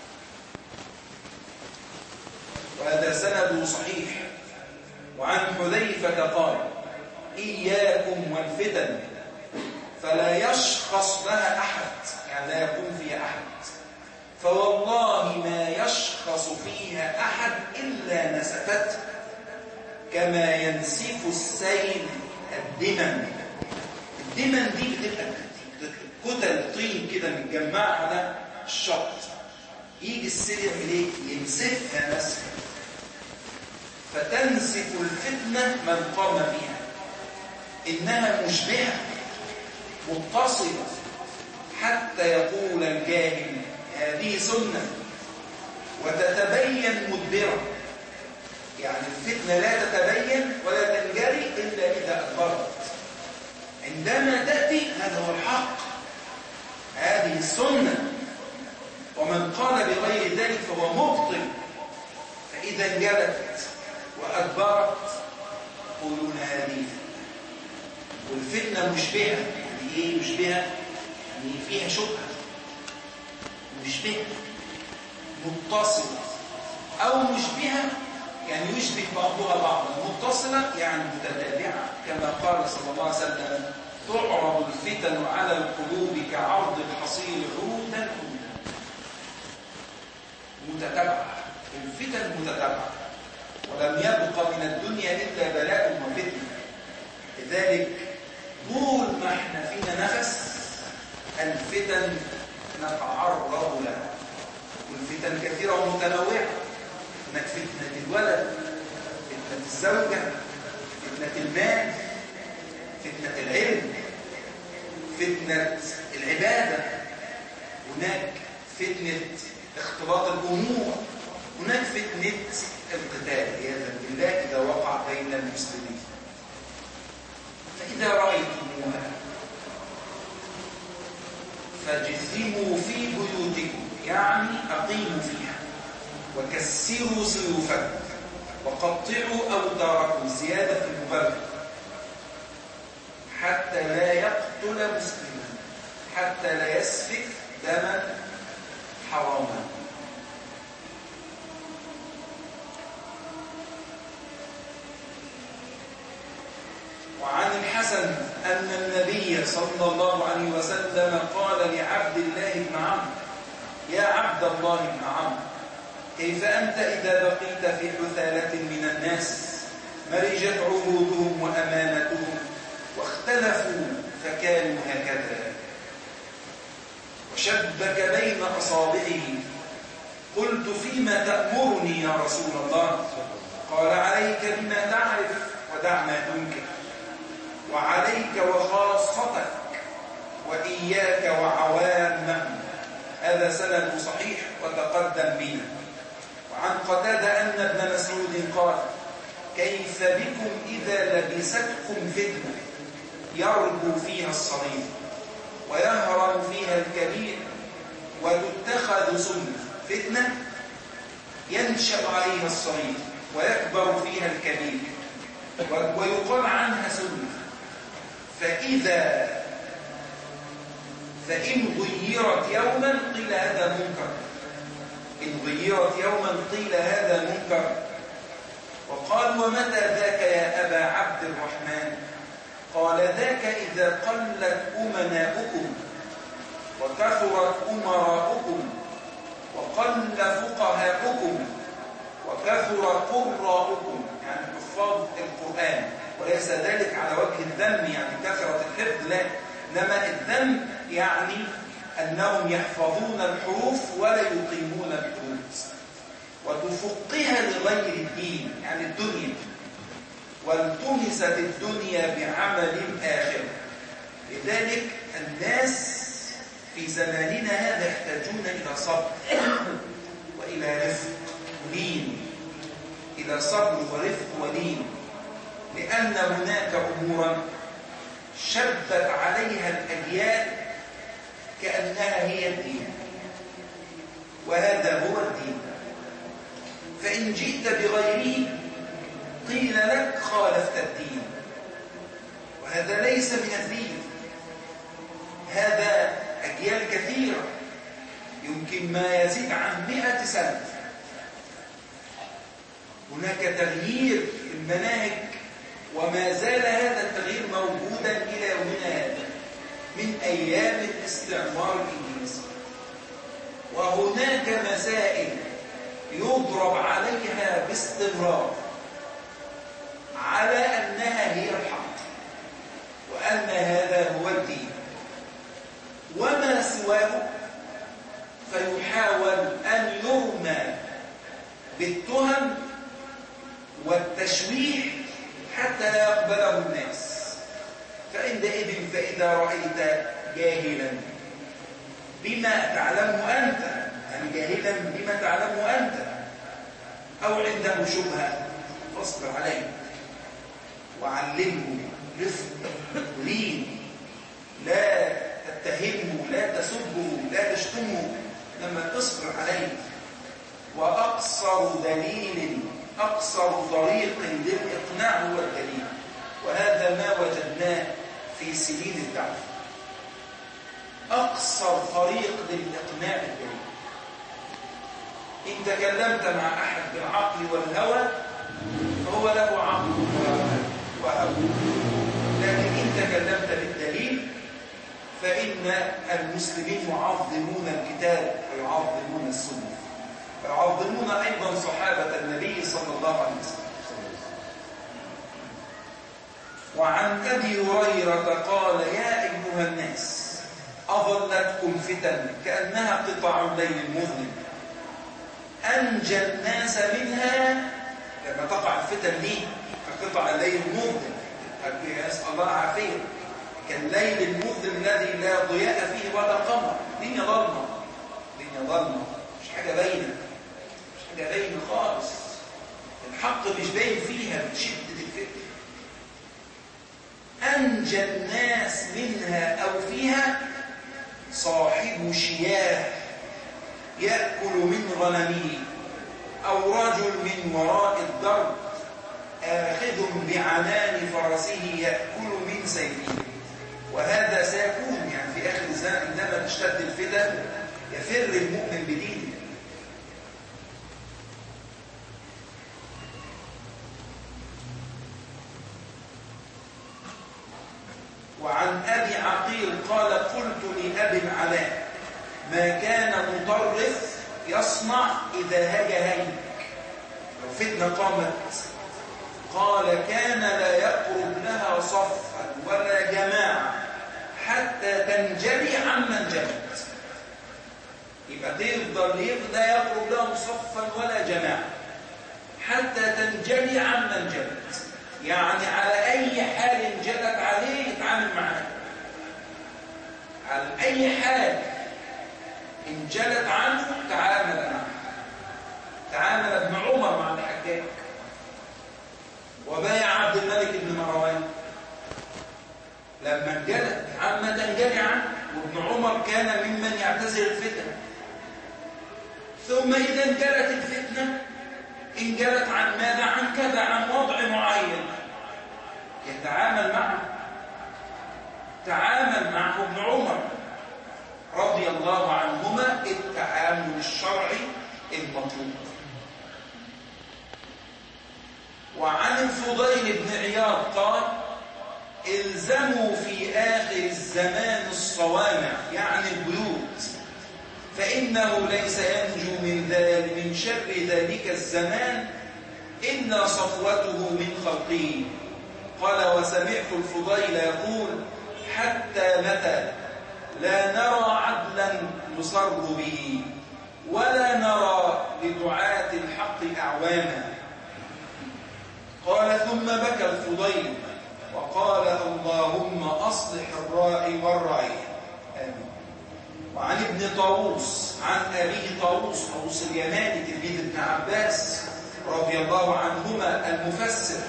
وهذا سند صحيح. وعن حذيفة قال: إياكم والفتن فلا يشخص لها أحد، يعني لا يكون فيها أحد، فوالله ما يشخص فيها أحد إلا نسفته كما ينسف السيل الدمن. الدمن دي بتبقى كتل طين كده متجمعة على الشط، يجي السيل يعمل ايه؟ ينسفها نسفا، فتنسف الفتنة من قام بها. إنها مشبهة متصلة حتى يقول الجاهل هذه سنة، وتتبين مدبرة. يعني الفتنة لا تتبين ولا تنجري إلا إذا أدبرت. عندما تأتي هذا هو الحق، هذه السنة، ومن قال بغير ذلك فهو مبطل. فإذا انجلت وأدبرت قولون هذه. والفتنة مشبهة. يعني إيه مشبهة؟ يعني فيها شبهة. مشبهة متصلة، أو مشبهة يعني يشبه بعضها بعضا، متصلة يعني متتابعة، كما قال صلى الله عليه وسلم: تعرض الفتن على القلوب كعرض الحصير عودا عودا. متتابعة، الفتن متتابعة، ولم يبق من الدنيا إلا بلاء وفتنة. لذلك طول ما احنا فينا نفس الفتن نتعرض لها، والفتن كثيرة ومتنوعة. هناك فتنة الولد، فتنة الزوجة، فتنة المال، فتنة العلم، فتنة العبادة، هناك فتنة اختلاط الأمور، هناك فتنة القتال عياذا بالله إذا وقع بين المسلمين. فإذا رأيتموها فاجثموا في بيوتكم، يعني أقيموا فيها، وكسروا سيوفكم، وقطعوا أوتاركم، زيادة في المبالغة، حتى لا يقتل مسلما، حتى لا يسفك دما حراما. وعن الحسن أن النبي صلى الله عليه وسلم قال لعبد الله بن عمرو: يا عبد الله بن عمرو، كيف أنت إذا بقيت في حثالة من الناس مرجت عهودهم وأمانتهم واختلفوا فكانوا هكذا؟ وشبك بين أصابعه. قلت: فيما تأمرني يا رسول الله؟ قال: عليك بما تعرف ودع ما تنكر، وعليك وخاصتك، وإياك وعوامهم. هذا سند صحيح وتقدم بنا. وعن قتادة أن ابن مسعود قال: كيف بكم إذا لبستكم فتنة يربو فيها الصغير ويهرم فيها الكبير وتتخذ سنة؟ فتنة ينشأ عليها الصغير ويكبر فيها الكبير ويقال عنها سنة، فإذا فإن غيرت يوما قيل هذا منكر، إن غيرت يوما قيل هذا منكر. وقال: ومتى ذاك يا أبا عبد الرحمن؟ قال: ذاك إذا قلت أمناؤكم وكثرت أمراؤكم وقل فقهاؤكم وكثر قراؤكم، يعني حفاظ القرآن، وليس ذلك على وجه الذم يعني كثرة الحفظ، لا، إنما الذم يعني أنهم يحفظون الحروف ولا يقيمون الحدود، وتفقها لغير الدين يعني الدنيا، والتمست الدنيا بعمل آخر. لذلك الناس في زماننا هذا يحتاجون إلى صبر وإلى رفق ولين، إلى صبر ورفق ولين، لأن هناك أمورا شبت عليها الأجيال كأنها هي الدين، وهذا هو الدين. فإن جئت بغيره قيل لك خالفت الدين، وهذا ليس من الدين. هذا أجيال كثيرة يمكن ما يزيد عن مئة سنة هناك تغيير في المناهج، وما زال هذا التغيير موجودا إلى يومنا هذا من أيام الاستعمار الإنجليزي. وهناك مسائل يضرب عليها باستمرار على أنها هي الحق وأن هذا هو الدين، وما سواه فيحاول أن يرمى بالتهم والتشويه حتى لا يقبله الناس. فعندئذ فإذا رأيت جاهلا بما تعلمه أنت، يعني جاهلا بما تعلمه أنت، أو عنده شبهة، فاصبر عليه وعلمه رفق لين، لا تتهمه، لا تسبه، لا تشتمه، لما تصبر عليه. وأقصر دليل، أقصر طريق للإقناع هو الدليل، وهذا ما وجدناه في سنين الدعوة. أقصر طريق للإقناع الدليل. إن تكلمت مع أحد بالعقل والهوى فهو له عقل وهوى، لكن إن تكلمت بالدليل فإن المسلمين يعظمون الكتاب ويعظمون السنة ويعظمون أيضا صحابة النبي صلى الله عليه وسلم. وعن أبي هريرة قال: يا أيها الناس أظلتكم فتن كأنها قطع الليل المظلم، أنجى الناس منها لما تقع الفتن دي كقطع الليل المظلم، نسأل الله العافية، كالليل المظلم الذي لا ضياء فيه ولا قمر، الدنيا ظلمة، الدنيا ظلمة، مش حاجة باينة، مش حاجة باينة خالص، الحق مش باين فيها من شدة الفتن. أنجى الناس منها أو فيها صاحب شياه يأكل من غنمه، أو رجل من وراء الدرب آخذ بعنان فرسه يأكل من سيفه. وهذا سيكون يعني في آخر الزمان عندما تشتد الفتن يفر المؤمن بدينه. وعن أبي عقيل قال قلت لأبي العلاء ما كان مطرف يصنع إذا هاج هيك لو فتنة قامت؟ قال كان لا يقرب لها صفا ولا جماعة حتى تنجلي عمن جلت. يبقى تفضل لا يقرب لهم صفا ولا جماعة حتى تنجلي عمن جلت، يعني على أي حال جلت عليه يتعامل معها، على أي حال إن جلت عنه تعامل معه. تعامل ابن عمر مع الحجاج وبايع عبد الملك بن مروان لما انجلت عما تنجلي عنه، وابن عمر كان ممن يعتزل الفتنة. ثم إذا انجلت الفتنة انجلت عن ماذا؟ عن كذا، عن وضع معين، يتعامل معه. تعامل معه ابن عمر رضي الله عنهما التعامل الشرعي المطلوب. وعن الفضيل بن عياض قال الزموا في آخر الزمان الصوامع، يعني البيوت، فإنه ليس ينجو من ذلك من شر ذلك الزمان إلا صفوته من خلقه. قال وسمعت الفضيل يقول حتى متى لا نرى عدلا نصر به ولا نرى لدعاة الحق أعوانا. قال ثم بكى الفضيل وقال اللهم أصلح الراعي والرعي آمين. وعن ابن طاووس عن أبيه طاووس طاووس اليماني تلميذ ابن عباس رضي الله عنهما المفسر،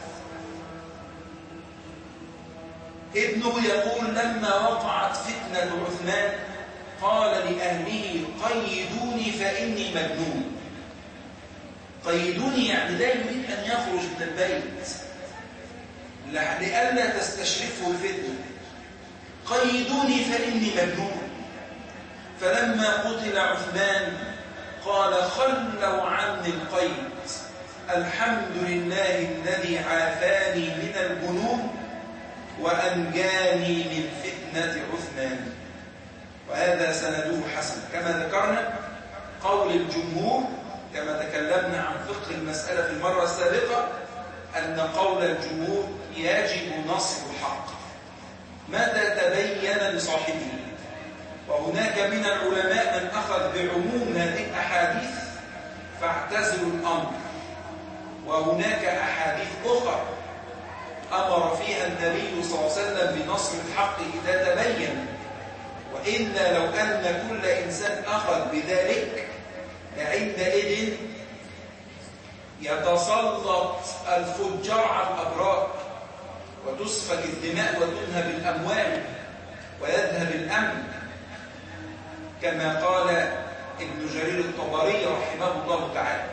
ابنه يقول لما وقعت فتنة عثمان قال لأهله قيدوني فإني مجنون. قيدوني يعني لا يريد أن يخرج من البيت لئلا تستشرفه الفتنة. قيدوني فإني مجنون. فلما قتل عثمان قال خلوا عني القيد، الحمد لله الذي عافاني من الجنون وأنجاني من فتنة عثمان. وهذا سنده حسن. كما ذكرنا قول الجمهور كما تكلمنا عن فقه المسألة في المرة السابقة أن قول الجمهور يجب نصر الحق متى تبين لصاحبه. وهناك من العلماء من أخذ بعموم هذه الأحاديث فاعتزلوا الأمر، وهناك أحاديث أخرى أمر فيها النبي صلى الله عليه وسلم بنصر الحق إذا تبين. وإلا لو أن كل إنسان أخذ بذلك عندئذ يتسلط الفجار على الأبرار وتسفك الدماء وتنهب الأموال ويذهب الأمن، كما قال ابن جرير الطبري رحمه الله تعالى.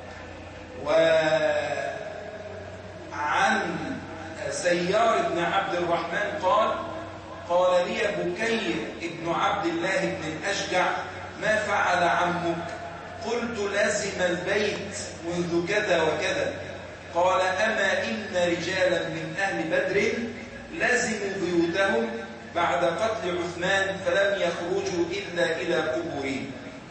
وعن سيار بن عبد الرحمن قال قال لي بكير ابن عبد الله بن الأشجع ما فعل عمك؟ قلت لازم البيت منذ كذا وكذا. قال أما إن رجالا من أهل بدر لازموا بيوتهم بعد قتل عثمان فلم يخرجوا إلا إلى قبورهم.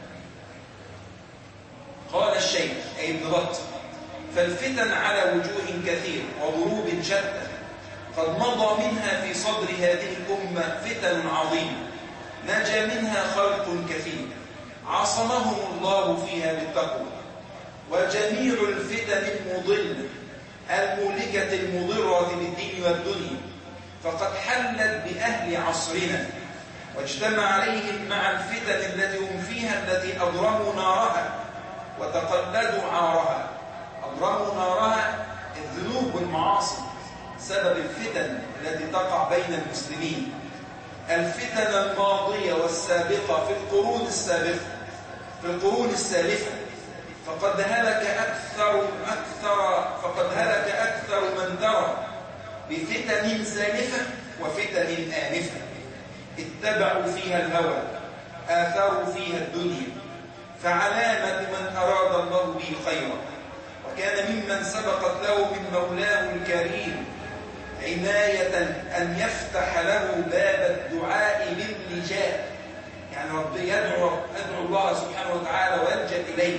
قال الشيخ أي ابن بطة فالفتن على وجوه كثير وضروب شتى، قد مضى منها في صدر هذه الأمة فتن عظيمة نجا منها خلق كثير عصمهم الله فيها بالتقوى. وجميع الفتن المضلة المهلكة المضرة للدين والدنيا فقد حلت بأهل عصرنا واجتمع عليهم مع الفتن التي هم فيها التي أضرموا نارها وتقلدوا عارها. أضرموا نارها الذنوب والمعاصي سبب الفتن التي تقع بين المسلمين. الفتن الماضية والسابقة في القرون السابقة في القرون السالفة فقد هلك أكثر أكثر فقد هلك أكثر من درى بفتن سالفة وفتن آنفة، اتبعوا فيها الهوى آثروا فيها الدنيا، فعلامة من أراد الله به خيرا وكان ممن سبقت له من مولاه الكريم عناية أن يفتح له باب الدعاء للنجاة، يعني رب يدعو, يدعو الله سبحانه وتعالى ويلجأ إليه،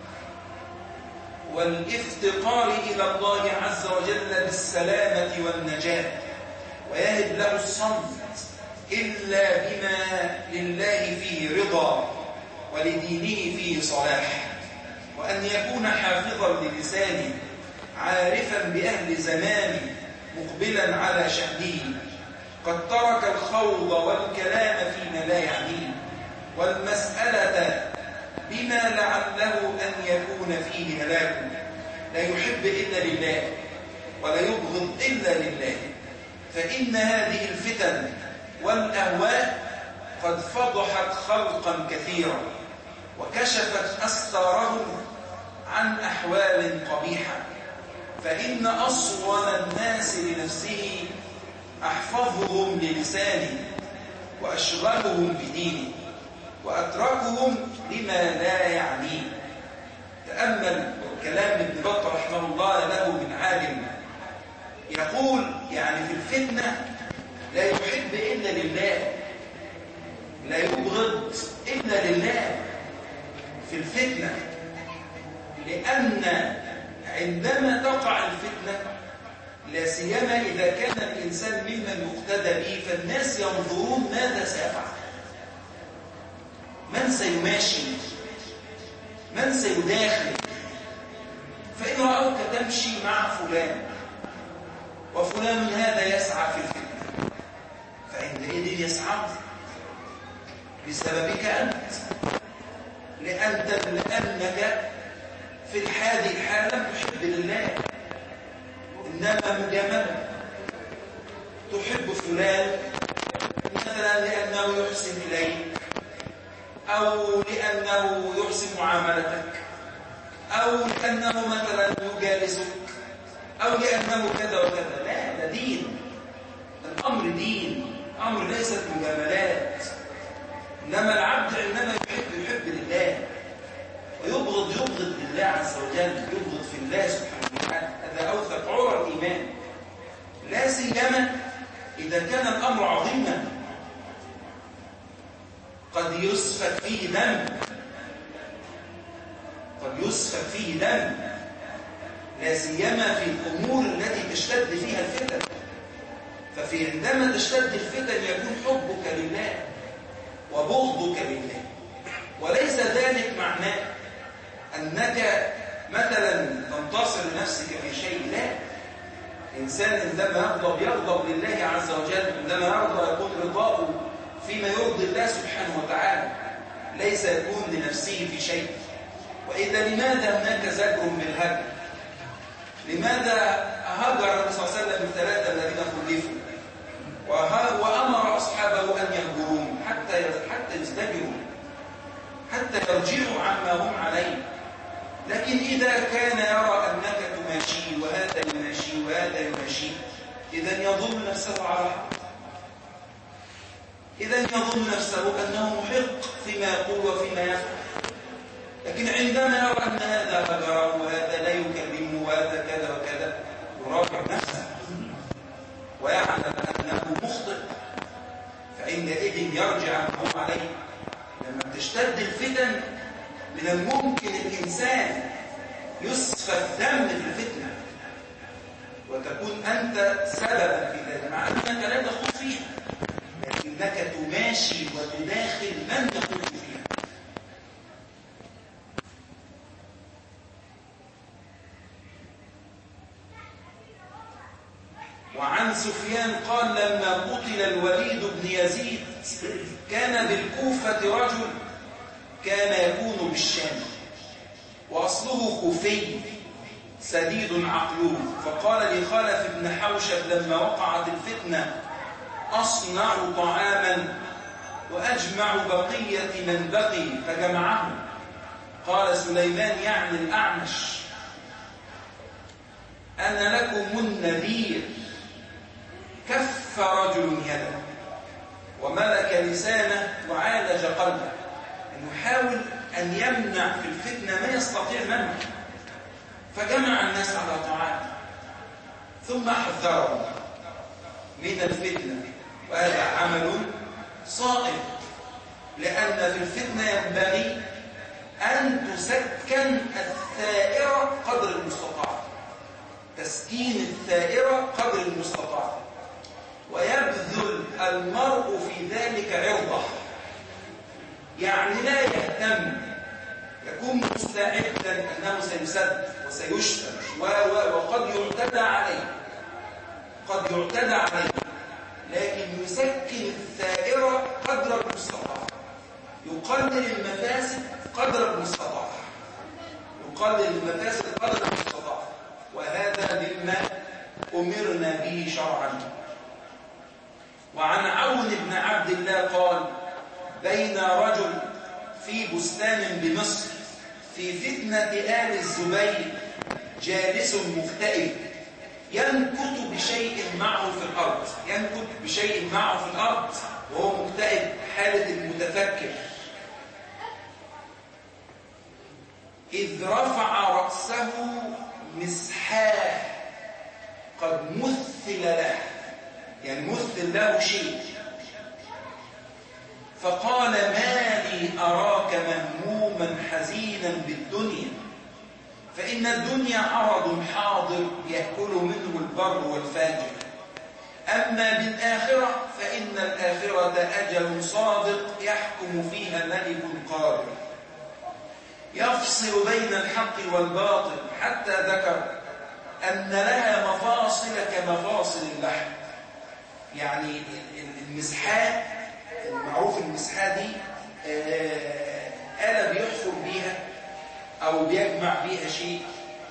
والافتقار إلى الله عز وجل بالسلامة والنجاة، ويهب له الصمت إلا بما لله فيه رضا ولدينه فيه صلاح، وأن يكون حافظا للسانه عارفا بأهل زمانه مقبلا على شأنه، قد ترك الخوض والكلام فيما لا يعنيه، والمسألة بما لعله أن يكون فيه هلاك، لا يحب إلا لله ولا يبغض إلا لله، فإن هذه الفتن والأهواء قد فضحت خلقا كثيرا وكشفت أستارهم عن أحوال قبيحة، فإن أصون الناس لنفسه أحفظهم للسانه وأشغلهم بدينه وأتركهم لما لا يعنيه. تأمل كلام ابن بطة رحمه الله له من عالم يقول يعني في الفتنة لا يحب إلا لله، لا يبغض إلا لله في الفتنة، لأن عندما تقع الفتنة لا سيما إذا كان الإنسان ممن يقتدى به فالناس ينظرون ماذا سيفعل، من سيماشي، من سيداخل، فإن رأوك تمشي مع فلان وفلان هذا يسعى في الفتنة فعندئذ يسعى بسببك أنت، لأنت لأنك في هذه الحالة لم تحب لله إنما مجاملة، تحب فلان مثلا لأنه يحسن إليك أو لأنه يحسن معاملتك أو لأنه مثلا يجالسك أو لأنه كذا وكذا، لا، ده دين، الأمر دين، أمر ليست مجاملات، إنما العبد عندما يحب يحب لله ويبغض يبغض لله عز وجل، يبغض في الله سبحانه وتعالى، هذا أوثق عرى الإيمان، لا سيما إذا كان الأمر عظيما قد يسفك فيه دم، قد يسفك فيه دم، لا سيما في الأمور التي تشتد فيها الفتن، ففي عندما تشتد الفتن يكون حبك لله وبغضك لله، وليس ذلك معناه أنك مثلا تنتصر لنفسك في شيء، لا، الإنسان عندما يغضب يغضب لله عز وجل، عندما يرضى يكون رضاه فيما يرضي الله سبحانه وتعالى، ليس يكون لنفسه في شيء. وإذا لماذا هناك زجر بالهجر؟ لماذا هجر النبي صلى الله عليه وسلم الثلاثة الذين خلفوا وأمر أصحابه أن يهجروهم حتى حتى يزدجروا، حتى يرجعوا عما هم عليه؟ لكن إذا كان يرى أنك تماشي وهذا يماشي وهذا يماشي، إذن يظن نفسه على حق، إذن يظن نفسه أنه محق فيما يقول وفيما يفعل. لكن عندما يرى أن هذا هجره وهذا لا يكلمه وهذا كذا وكذا، يراجع نفسه ويعلم أنه مخطئ، فعندئذ يرجع ما هو عليه. لما تشتد الفتن من الممكن الإنسان يسفك دم في الفتنة وتكون أنت سببا في ذلك، مع أنك لا تخوض فيها، لكنك تماشي وتداخل من يخوض فيها. وعن سفيان قال لما قتل الوليد بن يزيد كان بالكوفة رجل كان يكون بالشام وأصله كوفي سديد عقله، فقال لخلف بن حوشب لما وقعت الفتنة أصنع طعاما وأجمع بقية من بقي، فجمعه. قال سليمان يعني الأعمش أنا لكم النذير. كف رجل يده وملك لسانه وعالج قلبه، أنه يحاول أن يمنع في الفتنة ما يستطيع منه، فجمع الناس على طاعته ثم حذرهم من الفتنة، وهذا عمل صائب، لأن في الفتنة ينبغي أن تسكن الثائرة قدر المستطاع، تسكين الثائرة قدر المستطاع، ويبذل المرء في ذلك عرضه، يعني لا يهتم، يكون مستعدا أنه سيسد وسيشتم وقد يعتدى عليه، قد يعتدى عليه، لكن يسكن الثائرة قدر المستطاع، يقلل المفاسد قدر المستطاع، يقلل المفاسد قدر المستطاع، وهذا مما أمرنا به شرعا. وعن عون بن عبد الله قال: بين رجل في بستان بمصر في فتنة آل الزبير جالس مكتئب ينكت بشيء معه في الأرض، ينكت بشيء معه في الأرض وهو مكتئب، حالة المتفكر، إذ رفع رأسه مسحاه قد مثل له، يعني مثل له شيء، فقال: ما لي أراك مهموما حزينا بالدنيا، فإن الدنيا عرض حاضر يأكل منه البر والفاجر، أما بالآخرة فإن الآخرة أجل صادق يحكم فيها ملك قادر يفصل بين الحق والباطل، حتى ذكر أن لها مفاصل كمفاصل اللحم. يعني المسحاة المعروف، المسحاة دي آلة بيحفر بيها أو بيجمع بيها شيء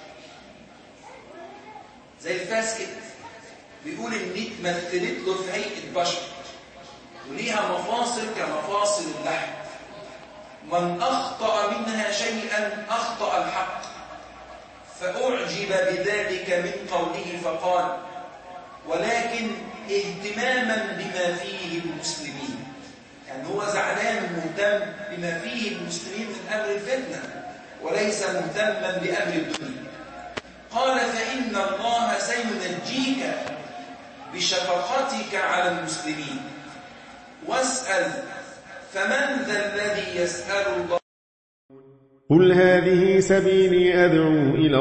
زي الفاس كده، بيقول إن دي اتمثلت له في هيئة بشر وليها مفاصل كمفاصل اللحم، من أخطأ منها شيئا أخطأ الحق، فأعجب بذلك من قوله فقال: ولكن اهتماما بما فيه المسلمين، يعني هو زعلان مهتم بما فيه المسلمين من أمر الفتنة وليس مهتما بأمر الدنيا. قال: فإن الله سينجيك بشفقتك على المسلمين، واسأل، فمن ذا الذي يسأل الله؟
قل هذه سبيلي أدعو إلى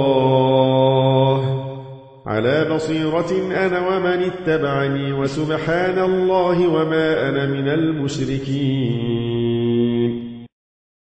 الله على بصيرة أنا ومن اتبعني، وسبحان الله وما أنا من المشركين.